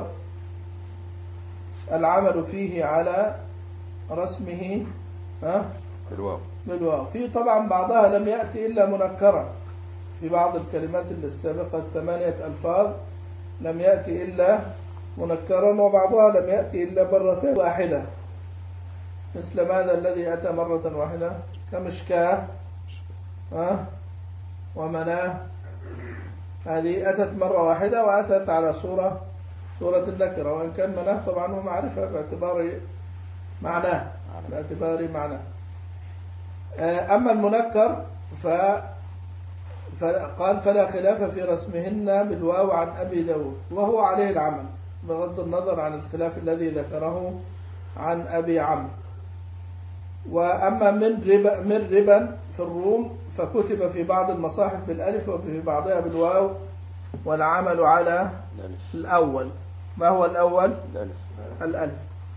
العمل فيه على رسمه ها بالواو بالواو. في طبعا بعضها لم يأتي إلا منكرا، في بعض الكلمات السابقة الثمانية ألفاظ لم يأتي إلا منكرا، وبعضها لم يأتي إلا مرة واحدة، مثل ماذا الذي أتى مرة واحدة؟ كمشكاة أه؟ ومناه، هذه أتت مرة واحدة وأتت على صورة صورة النكرة، وإن كان مناه طبعا هو معرفة باعتبار معناه باعتبار معناه. أما المنكر ف فقال فلا خلاف في رسمهن بالواو عن أبي داود، وهو عليه العمل بغض النظر عن الخلاف الذي ذكره عن أبي عمرو. وأما من ربا من ربا في الروم فكتب في بعض المصاحف بالألف وفي بعضها بالواو، والعمل على الأول. ما هو الأول؟ الألف. الألف.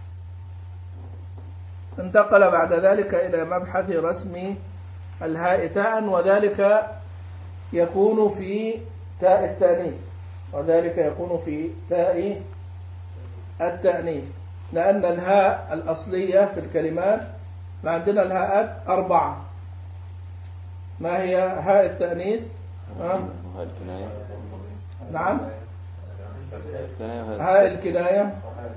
انتقل بعد ذلك إلى مبحث رسم الهاء تاء، وذلك يكون في تاء التأنيث، وذلك يكون في تاء التأنيث، لأن الهاء الأصلية في الكلمات ما عندنا الهاءات أربعة. ما هي هاء التأنيث؟ وهاء الكناية. نعم، هاء الكناية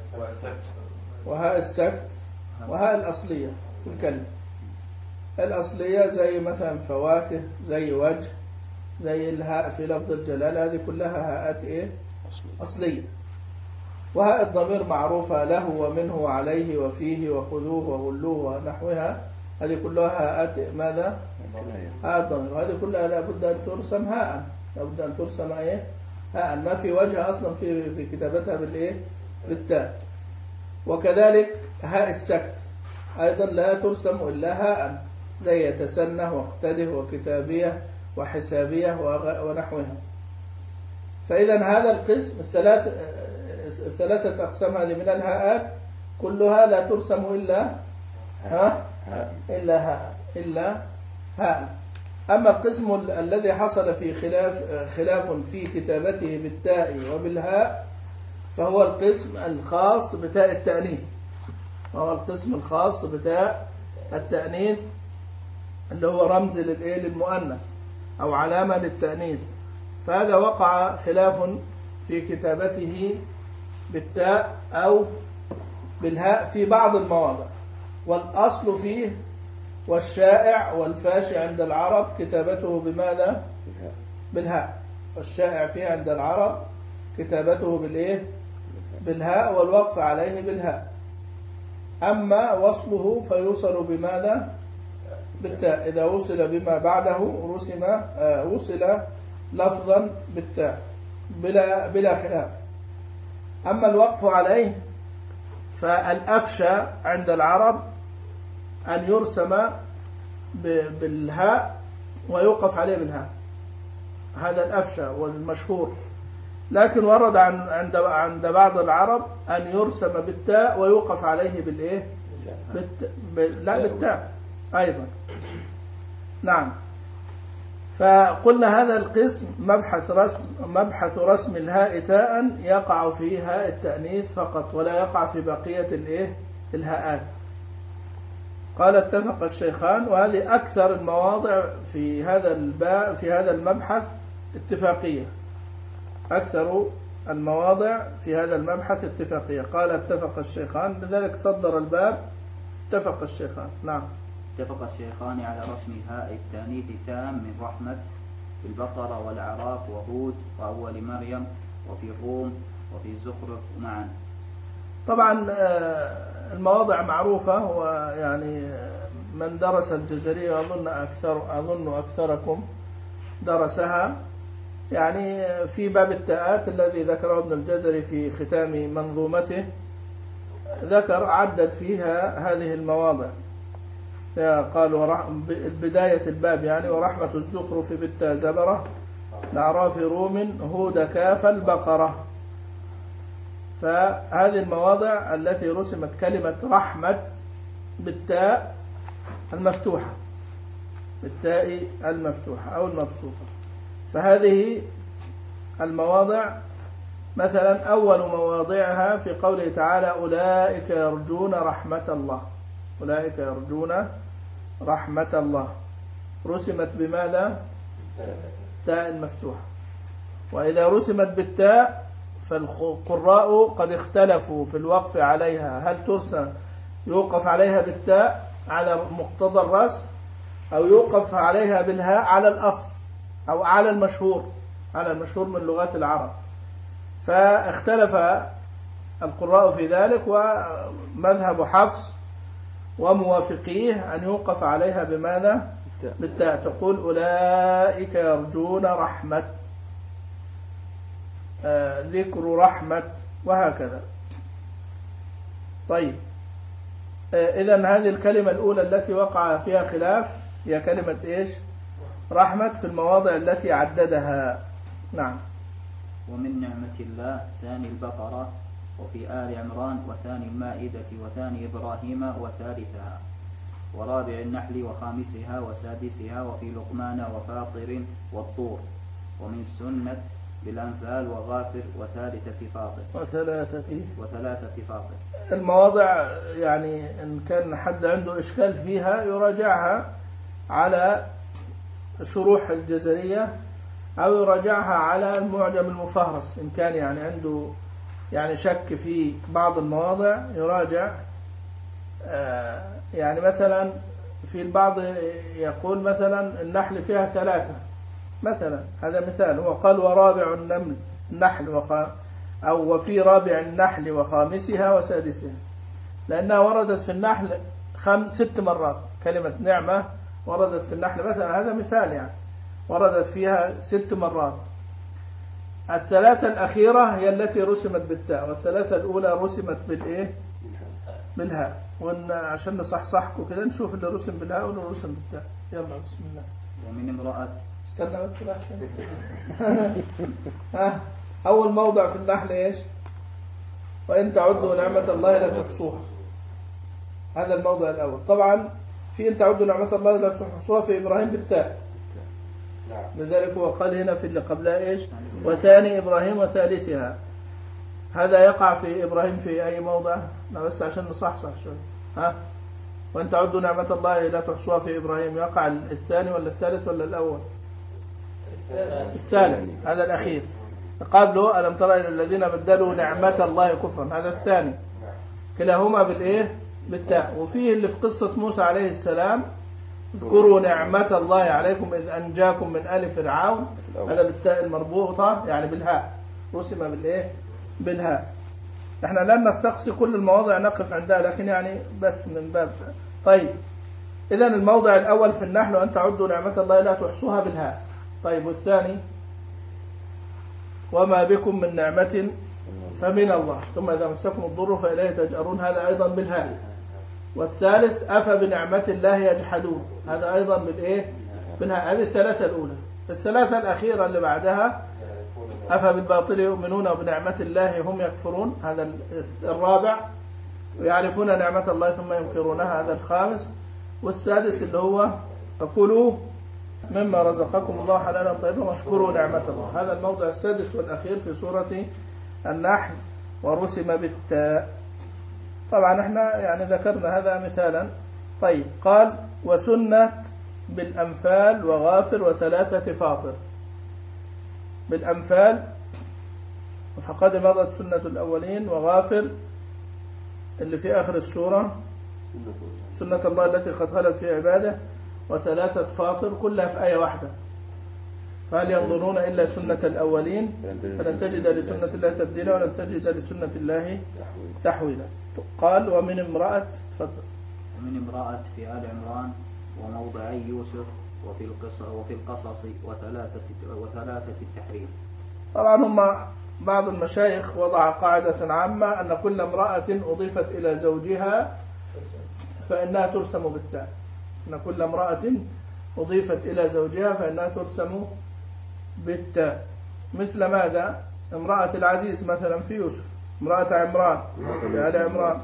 وهاء السكت وهاء الأصلية في الكلمة. الأصلية زي مثلا فواكه، زي وجه، زي الهاء في لفظ الجلالة، هذه كلها هاءات إيه؟ أصلية. وهاء الضمير معروفة، له ومنه وعليه وفيه وخذوه وغلوه ونحوها، هذه كلها هاءات ماذا؟ هاء الضمير، وهذه كلها لابد أن ترسم هاء، لابد أن ترسم إيه؟ هاء، ما في وجه أصلا في في كتابتها بالإيه؟ بالتاء. وكذلك هاء السكت أيضا لا ترسم إلا هاء، زي يتسنه واقتده وكتابية وحسابية ونحوها. فإذا هذا القسم الثلاث الثلاثة أقسام هذه من الهاءات كلها لا ترسم إلا ها إلا هاء إلا هاء. أما القسم الذي حصل في خلاف خلاف في كتابته بالتاء وبالهاء فهو القسم الخاص بتاء التأنيث، وهو القسم الخاص بتاء التأنيث اللي هو رمز للإيه؟ للمؤنث أو علامة للتأنيث. فهذا وقع خلاف في كتابته بالتاء أو بالهاء في بعض المواضع، والأصل فيه والشائع والفاشي عند العرب كتابته بماذا؟ بالهاء. والشائع فيه عند العرب كتابته بالإيه؟ بالهاء، والوقف عليه بالهاء. أما وصله فيوصل بماذا؟ بالتاء. إذا وصل بما بعده رسم آه وصل لفظا بالتاء بلا بلا خلاف. أما الوقف عليه فالأفشى عند العرب أن يرسم بالهاء ويوقف عليه بالهاء، هذا الأفشى والمشهور. لكن ورد عن عند عند بعض العرب أن يرسم بالتاء ويوقف عليه بالإيه؟ بالت... بال... لا بالتاء أيضا. نعم. فقلنا هذا القسم مبحث رسم مبحث رسم الهاء تاء يقع في هاء التأنيث فقط، ولا يقع في بقية الإيه؟ الهاءات. قال اتفق الشيخان، وهذه أكثر المواضع في هذا الباب في هذا المبحث اتفاقية. أكثر المواضع في هذا المبحث اتفاقية. قال اتفق الشيخان، لذلك صدر الباب اتفق الشيخان. نعم. اتفق الشيخان على رسم هاء التانيث تام من رحمة في البقرة والأعراف وهود وأول مريم وفي الروم وفي الزخرف معا. طبعا المواضع معروفة، ويعني من درس الجزرية أظن أكثر أظن أكثركم درسها، يعني في باب التاءات الذي ذكره ابن الجزري في ختام منظومته ذكر عدد فيها هذه المواضع. قالوا بداية الباب يعني ورحمة الزخرف بالتاء زبرة، الأعراف روم، هود كاف البقرة. فهذه المواضع التي رسمت كلمة رحمة بالتاء المفتوحة، بالتاء المفتوحة أو المبسوطة. فهذه المواضع مثلا أول مواضعها في قوله تعالى أولئك يرجون رحمة الله، أولئك يرجون رحمة الله، رسمت بماذا؟ تاء المفتوحة. وإذا رسمت بالتاء فالقراء قد اختلفوا في الوقف عليها، هل ترسم يوقف عليها بالتاء على مقتضى الرسم أو يوقف عليها بالهاء على الأصل أو على المشهور على المشهور من لغات العرب. فاختلف القراء في ذلك، ومذهب حفص وموافقيه أن يوقف عليها بماذا؟ بالتاء، تقول أولئك يرجون رحمة، آه ذكر رحمة، وهكذا. طيب، آه إذن هذه الكلمة الأولى التي وقع فيها خلاف هي كلمة إيش؟ رحمة في المواضع التي عددها. نعم. ومن نعمة الله ثاني البقرة، وفي آل عمران، وثاني المائدة، وثاني إبراهيم، وثالثها، ورابع النحل، وخامسها، وسادسها، وفي لقمان، وفاطر، والطور. ومن سنة بالأنفال وغافر وثالثة فاطر وثلاثة وثلاثة فاطر. المواضع يعني إن كان حد عنده إشكال فيها يراجعها على شروح الجزرية أو يراجعها على المعجم المفهرس. إن كان يعني عنده يعني شك في بعض المواضع يراجع. يعني مثلا في البعض يقول مثلا النحل فيها ثلاثة مثلا، هذا مثال. هو قال ورابع النمل النحل وخ... أو وفي رابع النحل وخامسها وسادسها، لأنها وردت في النحل خم... ست مرات. كلمة نعمة وردت في النحل مثلا، هذا مثال يعني، وردت فيها ست مرات. الثلاثة الأخيرة هي التي رسمت بالتاء، والثلاثة الأولى رسمت بالإيه؟ بالهاء. وإن عشان نصحصحكم كده نشوف اللي رسم بالهاء واللي رسم بالتاء. يلا بسم الله. ومن امرأة استنى بس ها أول موضع في النحل إيش؟ وإن تعدوا نعمة الله لا تحصوها. هذا الموضع الأول. طبعا في إن تعدوا نعمة الله لا تحصوها في إبراهيم بالتاء، لذلك هو قال هنا في اللي قبلها إيش؟ وثاني إبراهيم وثالثها. هذا يقع في إبراهيم في أي موضع؟ لا بس عشان نصحصح شوي. ها وإن تعدوا نعمة الله لا تحصوها في إبراهيم، يقع الثاني ولا الثالث ولا الأول؟ الثالث. هذا الأخير. قبله ألم ترى إلى الذين بدلوا نعمة الله كفرا، هذا الثاني. كلاهما بالإيه؟ بالتاء. وفيه اللي في قصة موسى عليه السلام اذكروا نعمة الله عليكم إذ أنجاكم من آل فرعون، هذا بالتاء المربوطة يعني بالهاء، رسم بالإيه؟ بالهاء. احنا لن نستقصي كل المواضع نقف عندها، لكن يعني بس من باب. طيب إذن الموضع الأول في النحل وأن تعدوا نعمة الله لا تحصوها بالهاء. طيب والثاني وما بكم من نعمة فمن الله ثم إذا مسكم الضر فإليه تجأرون، هذا أيضا بالهاء. والثالث أفبنعمة الله يجحدون، هذا أيضا بالإيه؟ بالهاء. هذه الثلاثة الأولى. الثلاثة الأخيرة اللي بعدها أفبالباطل يؤمنون وبنعمة الله هم يكفرون، هذا الرابع. ويعرفون نعمة الله ثم ينكرونها، هذا الخامس. والسادس اللي هو فكلوا مما رزقكم الله حلالا طيبا واشكروا نعمة الله، هذا الموضع السادس والأخير في سورة النحل ورسم بالتاء. طبعا احنا يعني ذكرنا هذا مثالا. طيب قال وسنة بالأنفال وغافر وثلاثة فاطر. بالأنفال فقد مضت سنة الأولين، وغافر اللي في آخر السورة سنة الله التي قد خلت في عباده، وثلاثة فاطر كلها في آية واحدة. فهل ينظرون إلا سنة الأولين فلن تجد لسنة الله تبديلا ولن تجد لسنة الله تحويلا. قال ومن امرأة تفضل. ومن امرأة في آل عمران وموضعي يوسف وفي القصص وفي القصص وثلاثة وثلاثة التحريم. طبعا هم بعض المشايخ وضع قاعدة عامة أن كل امرأة أضيفت إلى زوجها فإنها ترسم بالتاء. أن كل امرأة أضيفت إلى زوجها فإنها ترسم بالتاء. مثل ماذا؟ امرأة العزيز مثلا في يوسف، امرأة عمران في آل عمران،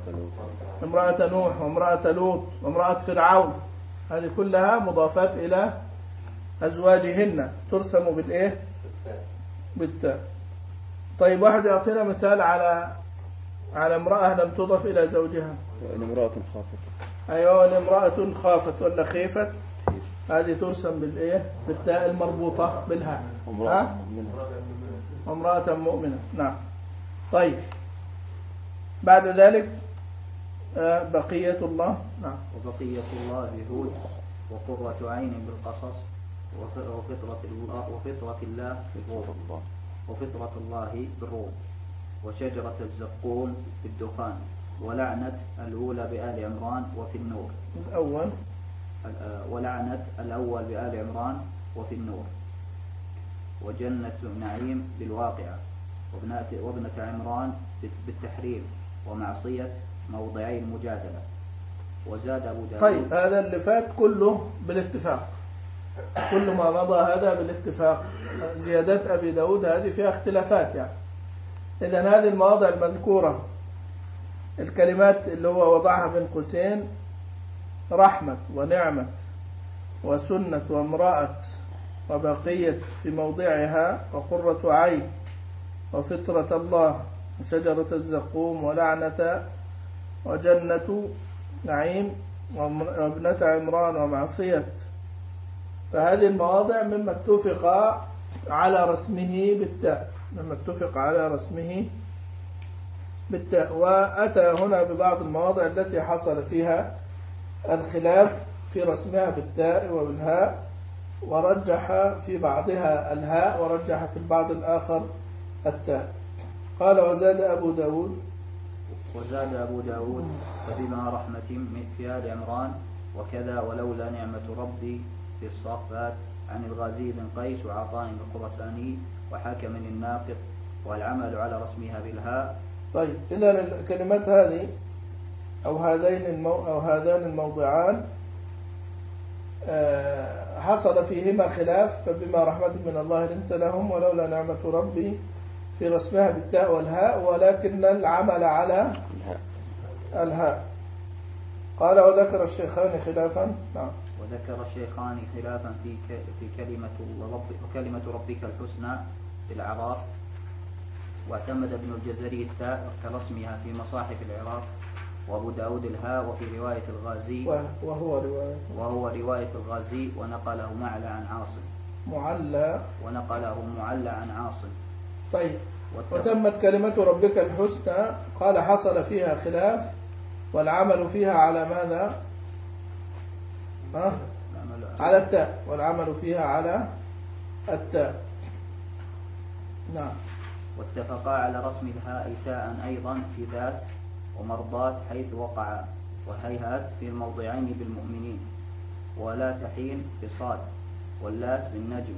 امرأة نوح وامرأة لوط وامرأة فرعون، هذه كلها مضافات إلى أزواجهن ترسم بالإيه؟ بالتاء. طيب واحد يعطينا مثال على على امرأة لم تضف إلى زوجها. وإن امرأة خافت. أيوة وإن امرأة خافت ولا خيفت، هذه ترسم بالإيه؟ بالتاء المربوطة بالهاء. امرأة وامرأة مؤمنة. نعم. طيب بعد ذلك بقية الله. نعم. وبقية الله هود وقرة عين بالقصص وفطرة الله وفطرة الله بالروم وفطرة الله بالروم وشجرة الزقوم بالدخان ولعنة الأولى بآل عمران وفي النور. الأول ولعنة الأول بآل عمران وفي النور وجنة نعيم بالواقعة وابنة عمران بالتحريم ومعصية موضعي المجادلة. وزاد أبو داود. طيب هذا اللي فات كله بالاتفاق، كل ما مضى هذا بالاتفاق. زيادات أبي داود هذه فيها اختلافات يعني. إذن هذه المواضع المذكورة الكلمات اللي هو وضعها بين قوسين رحمة ونعمة وسنة وامرأة وبقيت في موضعها وقرة عين وفطرة الله وشجرة الزقوم ولعنة وجنة نعيم وابنة عمران ومعصية، فهذه المواضع مما اتفق على رسمه بالتاء، مما اتفق على رسمه بالتاء. وأتى هنا ببعض المواضع التي حصل فيها الخلاف في رسمها بالتاء وبالهاء، ورجح في بعضها الهاء ورجح في البعض الآخر التاء. قال وزاد أبو داود وزاد أبو داود فبما رحمة من في آل عمران وكذا ولولا نعمة ربي في الصافات عن الغازي بن قيس وعطاء الخرساني وحاكم الناقد والعمل على رسمها بالهاء. طيب إذن الكلمات هذه أو هذين المو أو هذان الموضعان حصل فيهما خلاف، فبما رحمة من الله لنت لهم ولولا نعمة ربي في رسمها بالتاء والهاء، ولكن العمل على الهاء. قال وذكر الشيخان خلافا. نعم. وذكر الشيخان خلافا في في كلمة رب وكلمة ربك الحسنى في الأعراف، واعتمد ابن الجزري التاء كرسمها في مصاحف العراق، وأبو داود الهاء وفي رواية الغازي وهو رواية وهو رواية الغازي ونقله معلى عن عاصم معلى ونقله معلى عن عاصم. طيب وتمت كلمة ربك الحسنى، قال حصل فيها خلاف والعمل فيها على ماذا؟ أه؟ على التاء، والعمل فيها على التاء. نعم. واتفقا على رسم الهاء تاء أيضا في ذات ومرضات حيث وقع، وهيهات في الموضعين بالمؤمنين، ولا تحين بصاد، واللات بالنجم،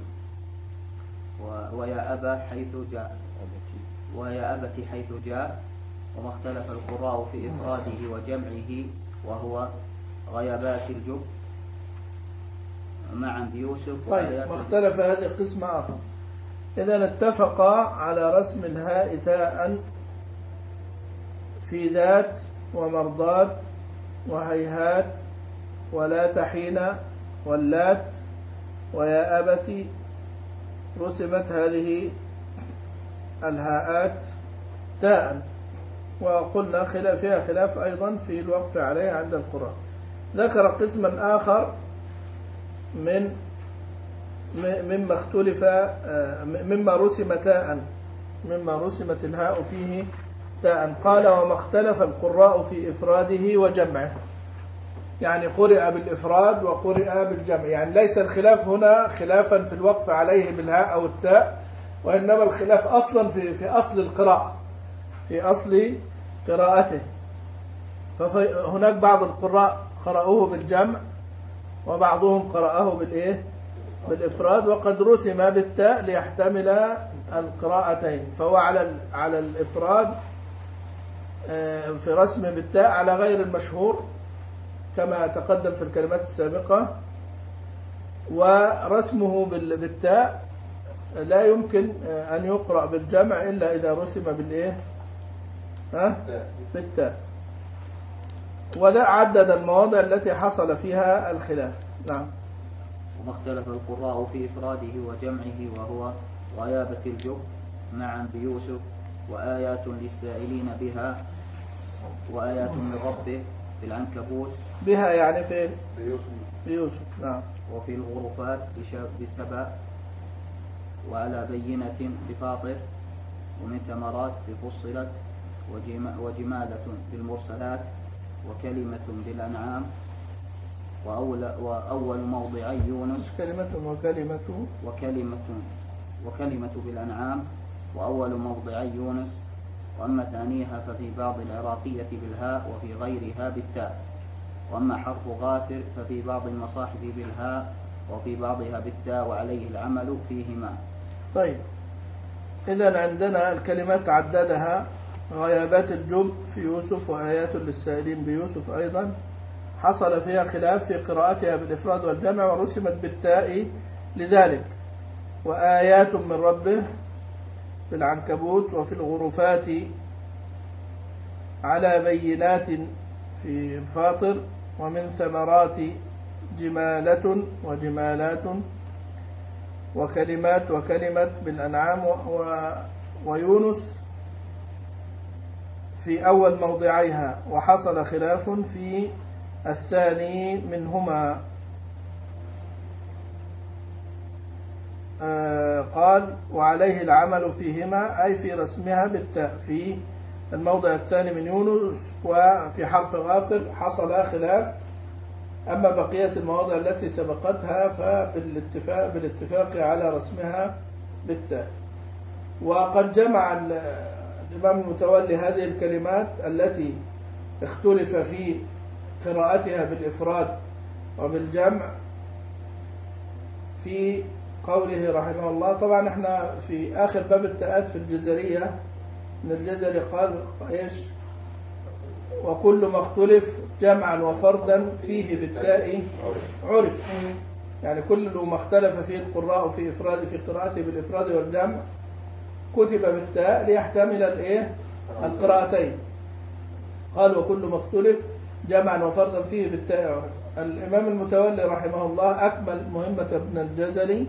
ويا أبا حيث جاء ويا أبت حيث جاء. وما اختلف القراء في إفراده وجمعه وهو غيابات الجب معا بيوسف. طيب ما اختلف هذه قسم آخر. إذن اتفقا على رسم الهاء تاء في ذات ومرضات وهيهات ولا تحين واللات ويا أبت، رسمت هذه الهاءات تاء، وقلنا خلاف فيها خلاف أيضا في الوقف عليها عند القراء. ذكر قسما آخر من مما اختلف مما رسم تاء مما رسمت الهاء فيه تاء. قال وما اختلف القراء في إفراده وجمعه، يعني قرئ بالإفراد وقرئ بالجمع، يعني ليس الخلاف هنا خلافا في الوقف عليه بالهاء أو التاء، وإنما الخلاف أصلا في في أصل القراءة، في أصل قراءته. فهناك بعض القراء قرأوه بالجمع وبعضهم قرأه بالإيه؟ بالإفراد، وقد رسم بالتاء ليحتمل القراءتين، فهو على على الإفراد في رسم بالتاء على غير المشهور كما تقدم في الكلمات السابقة، ورسمه بالتاء لا يمكن أن يقرأ بالجمع إلا إذا رسم بالإيه؟ ها؟ بالتاء. وذا عدد المواضع التي حصل فيها الخلاف. نعم. وما اختلف القراء في إفراده وجمعه وهو غيابة الجب معا بيوسف، وآيات للسائلين بها، وآيات من ربه في العنكبوت بها يعني فين؟ بيوسف. بيوسف. نعم. وفي الغرفات بسبع، وعلى بينة بفاطر، ومن ثمرات بفصلت، وجمالة بالمرسلات، وكلمة بالأنعام، وأول, وأول موضعي يونس كلمة وكلمة وكلمة وكلمة بالأنعام وأول موضعي يونس. وأما ثانيها ففي بعض العراقية بالهاء وفي غيرها بالتاء. وأما حرف غافر ففي بعض المصاحف بالهاء وفي بعضها بالتاء، وعليه العمل فيهما. طيب إذن عندنا الكلمات عددها: غيابات الجب في يوسف، وآيات للسائلين بيوسف أيضا حصل فيها خلاف في قراءتها بالإفراد والجمع، ورسمت بالتاء لذلك. وآيات من ربه في العنكبوت، وفي الغرفات على بينات في فاطر، ومن ثمرات جمالة وجمالات، وكلمات وكلمة بالأنعام و... ويونس في أول موضعيها، وحصل خلاف في الثاني منهما. آه قال وعليه العمل فيهما، أي في رسمها بالتاء في الموضع الثاني من يونس وفي حرف غافر حصل خلاف. أما بقية المواضع التي سبقتها فبالاتفاق بالاتفاق على رسمها بالتاء. وقد جمع الإمام المتولي هذه الكلمات التي اختلف في قراءتها بالإفراد وبالجمع في قوله رحمه الله. طبعا احنا في آخر باب التاءات في الجزرية من الجزري قال ايش؟ وكل ما اختلف جمعا وفردا فيه بالتاء عرف. يعني كل ما اختلف فيه القراء في إفراد في قراءته بالإفراد والجمع كتب بالتاء ليحتمل الايه القراءتين. قال وكل ما اختلف جمعا وفردا فيه بالتاء عرف. الإمام المتولي رحمه الله أكمل مهمة ابن الجزري،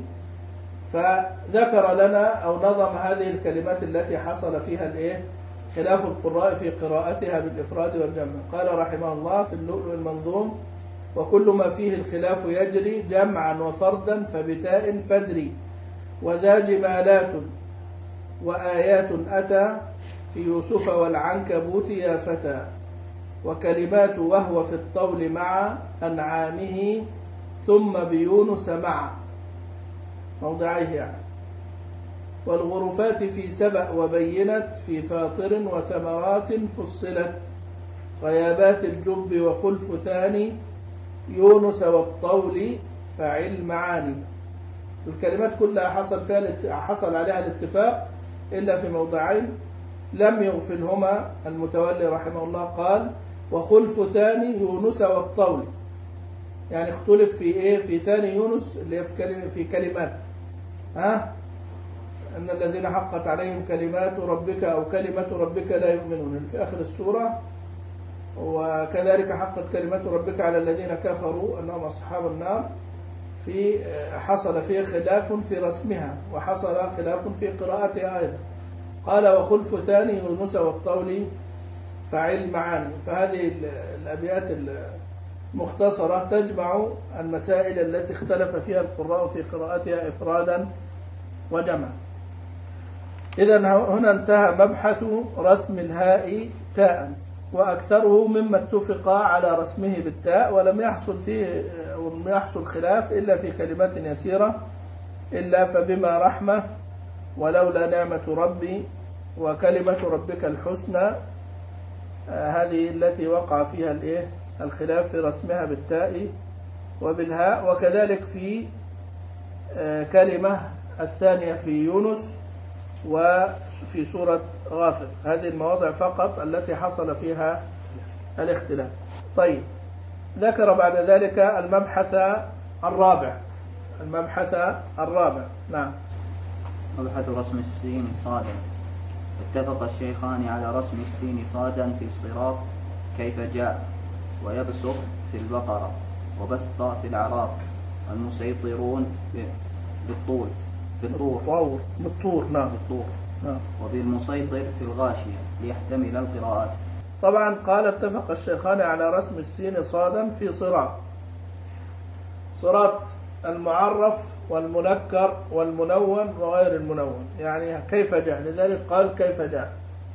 فذكر لنا أو نظم هذه الكلمات التي حصل فيها الايه خلاف القراء في قراءتها بالإفراد والجمع. قال رحمه الله في اللؤلؤ المنظوم وكل ما فيه الخلاف يجري جمعا وفردا فبتاء فدري، وذا جمالات وآيات أتى في يوسف والعنكبوت يا فتى، وكلمات وهو في الطول مع أنعامه ثم بيونس مع موضعيه يعني. والغرفات في سبأ وبينت في فاطر وثمرات فصلت، غيابات الجب وخلف ثاني يونس والطول فعل معاني. الكلمات كلها حصل فيها حصل عليها الاتفاق إلا في موضعين لم يغفلهما المتولي رحمه الله. قال وخلف ثاني يونس والطول، يعني اختلف في ايه في ثاني يونس اللي في كلمات ها أن الذين حقت عليهم كلمات ربك أو كلمة ربك لا يؤمنون في آخر السورة، وكذلك حقت كلمات ربك على الذين كفروا أنهم أصحاب النار. في حصل فيه خلاف في رسمها وحصل خلاف في قراءتها أيضا. قال وخلف ثاني يونس والطول فعل معاني. فهذه الأبيات المختصرة تجمع المسائل التي اختلف فيها القراء في قراءتها إفرادا وجمعا. إذن هنا انتهى مبحث رسم الهاء تاء، وأكثره مما اتفق على رسمه بالتاء، ولم يحصل فيه ولم يحصل خلاف إلا في كلمات يسيرة، إلا فبما رحمة ولولا نعمة ربي وكلمة ربك الحسنى، هذه التي وقع فيها الايه الخلاف في رسمها بالتاء وبالهاء. وكذلك في كلمة الثانية في يونس وفي سورة غافر، هذه المواضع فقط التي حصل فيها الاختلاف. طيب، ذكر بعد ذلك المبحث الرابع. المبحث الرابع نعم. مبحث رسم السين صادا. اتفق الشيخان على رسم السين صادا في الصراط كيف جاء، ويبسط في البقرة، وبسط في الأعراف، المسيطرون بالطول بالطور بالطور بالطور نعم بالطور نعم وبالمسيطر في الغاشية ليحتمل القراءات. طبعا قال اتفق الشيخان على رسم السين صادا في صراط. صراط المعرف والمنكر والمنون وغير المنون، يعني كيف جاء، لذلك قال كيف جاء،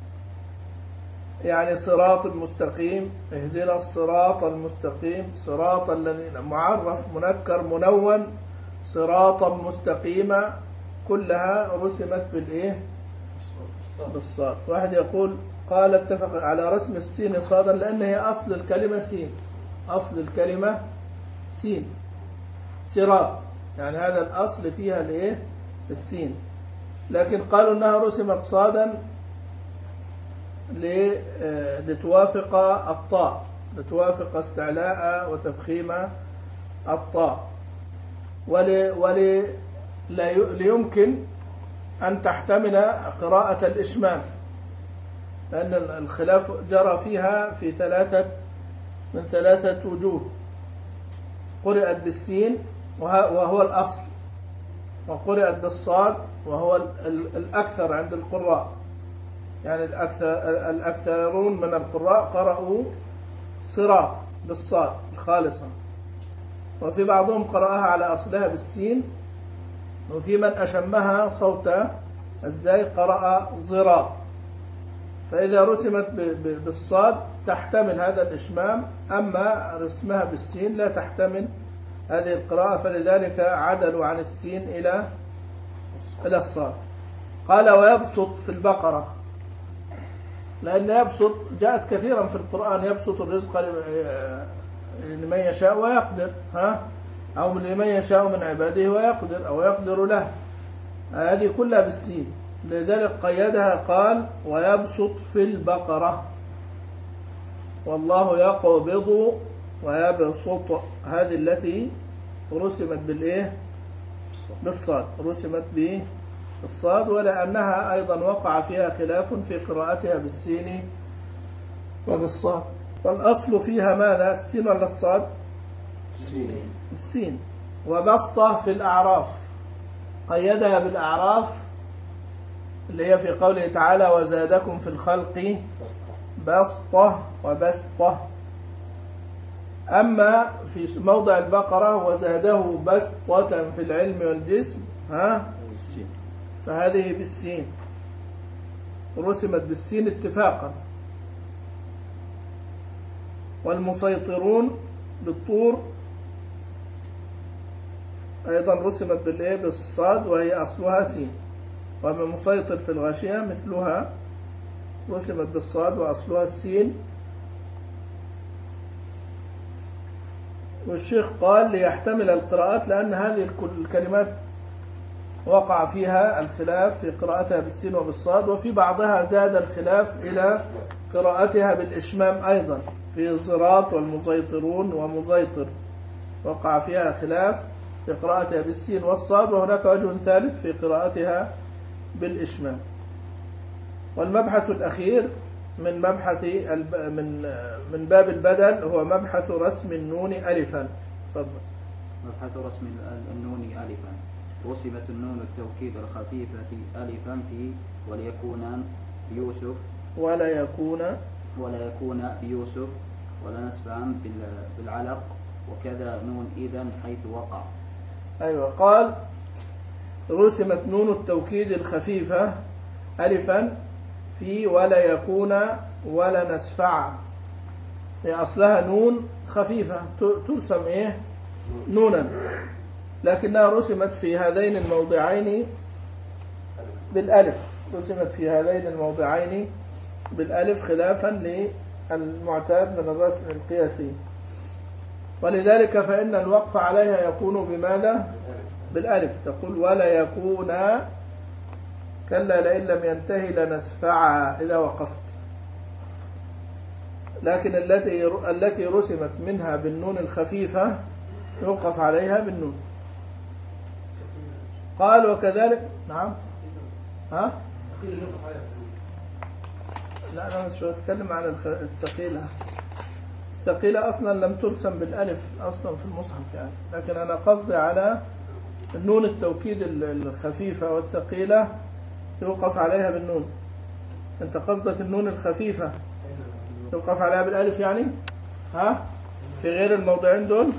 يعني صراط المستقيم، اهدنا الصراط المستقيم، صراط الذين، معرف منكر منون، صراطا مستقيما، كلها رسمت بالايه بالصاد. واحد يقول قال اتفق على رسم السين صادا لأن هي أصل الكلمة سين، أصل الكلمة سين صراط، يعني هذا الأصل فيها الايه السين، لكن قالوا أنها رسمت صادا لتوافق الطاء، لتوافق استعلاء وتفخيم الطاء، ولي ولي ليمكن أن تحتمل قراءة الإشمام، لأن الخلاف جرى فيها في ثلاثة من ثلاثة وجوه. قرأت بالسين وهو الأصل، وقرأت بالصاد وهو الأكثر عند القراء، يعني الأكثر الأكثرون من القراء قرأوا صراط بالصاد الخالصة، وفي بعضهم قرأها على أصلها بالسين، وفي من أشمها صوت الزاي قرأ زراط. فإذا رسمت بالصاد تحتمل هذا الإشمام، أما رسمها بالسين لا تحتمل هذه القراءة، فلذلك عدلوا عن السين إلى إلى الصاد. قال ويبسط في البقرة، لأن يبسط جاءت كثيرا في القرآن، يبسط الرزق لمن يشاء ويقدر، ها أو لمن يشاء من عباده ويقدر أو يقدر له، هذه كلها بالسين، لذلك قيدها قال ويبسط في البقرة، والله يقبض ويبسط، هذه التي رسمت بالإيه؟ بالصاد، رسمت بالصاد، ولأنها أيضا وقع فيها خلاف في قراءتها بالسين وبالصاد. والأصل فيها ماذا؟ السين ولا الصاد؟ السين. السين. وبسطة في الأعراف، قيدها بالأعراف اللي هي في قوله تعالى وزادكم في الخلق بسطة وبسطة. أما في موضع البقرة وزاده بسطة في العلم والجسم، ها فهذه بالسين، رسمت بالسين اتفاقا. والمسيطرون بالطور أيضا رسمت بالإيه؟ بالصاد، وهي أصلها سين. ومن مسيطر في الغاشية مثلها رسمت بالصاد وأصلها السين. والشيخ قال ليحتمل القراءات، لأن هذه الكلمات وقع فيها الخلاف في قراءتها بالسين وبالصاد، وفي بعضها زاد الخلاف إلى قراءتها بالإشمام أيضا، في زراط والمسيطرون ومسيطر وقع فيها خلاف في قراءتها بالسين والصاد، وهناك وجه ثالث في قراءتها بالإشمام. والمبحث الأخير من مبحث من من باب البدل هو مبحث رسم النون ألفا. تفضل. مبحث رسم النون ألفا. رسمت النون التوكيد الخفيفة ألفا في وليكون يوسف ولا يكون ولا يكون يوسف ولا نسبعا بالعلق، وكذا نون إذن حيث وقع. أيوة، قال رسمت نون التوكيد الخفيفة ألفا في ولا يكون ولا نسفع، هي أصلها نون خفيفة ترسم إيه؟ نونا، لكنها رسمت في هذين الموضعين بالألف، رسمت في هذين الموضعين بالألف خلافا للمعتاد من الرسم القياسي. ولذلك فإن الوقف عليها يكون بماذا؟ بالألف. تقول ولا يكون كلا لئن لم ينتهي لنسفعا إذا وقفت. لكن التي التي رسمت منها بالنون الخفيفة يوقف عليها بالنون. قال وكذلك نعم ها لا أنا مش بتكلم عن الثقيلة. الثقيلة أصلا لم ترسم بالألف أصلا في المصحف يعني، لكن أنا قصدي على النون التوكيد الخفيفة، والثقيلة يوقف عليها بالنون. أنت قصدك النون الخفيفة يوقف عليها بالألف يعني؟ ها؟ في غير الموضعين دول؟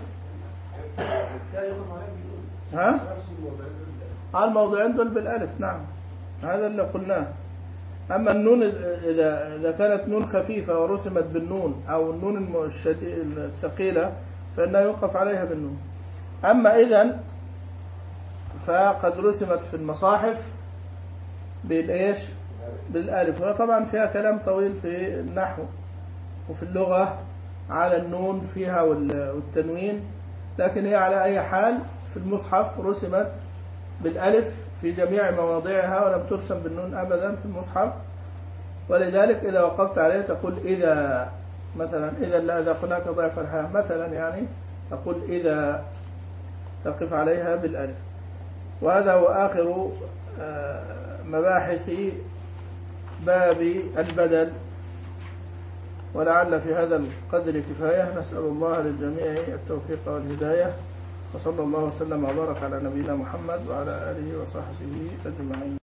ها؟ ها الموضعين دول بالألف، نعم، هذا اللي قلناه. أما النون إذا إذا كانت نون خفيفة ورسمت بالنون أو النون الثقيلة فإنها يوقف عليها بالنون. أما إذن فقد رسمت في المصاحف بالإيش؟ بالألف. وطبعا فيها كلام طويل في النحو وفي اللغة على النون فيها والتنوين، لكن هي على أي حال في المصحف رسمت بالألف في جميع مواضعها، ولم ترسم بالنون أبدا في المصحف. ولذلك إذا وقفت عليه تقول إذا مثلا إذا لا ذاقناك ضعف الحياة مثلا، يعني تقول إذا تقف عليها بالألف. وهذا هو آخر مباحث باب البدل، ولعل في هذا القدر كفاية. نسأل الله للجميع التوفيق والهداية، وصلى الله وسلم وبارك على نبينا محمد وعلى آله وصحبه أجمعين.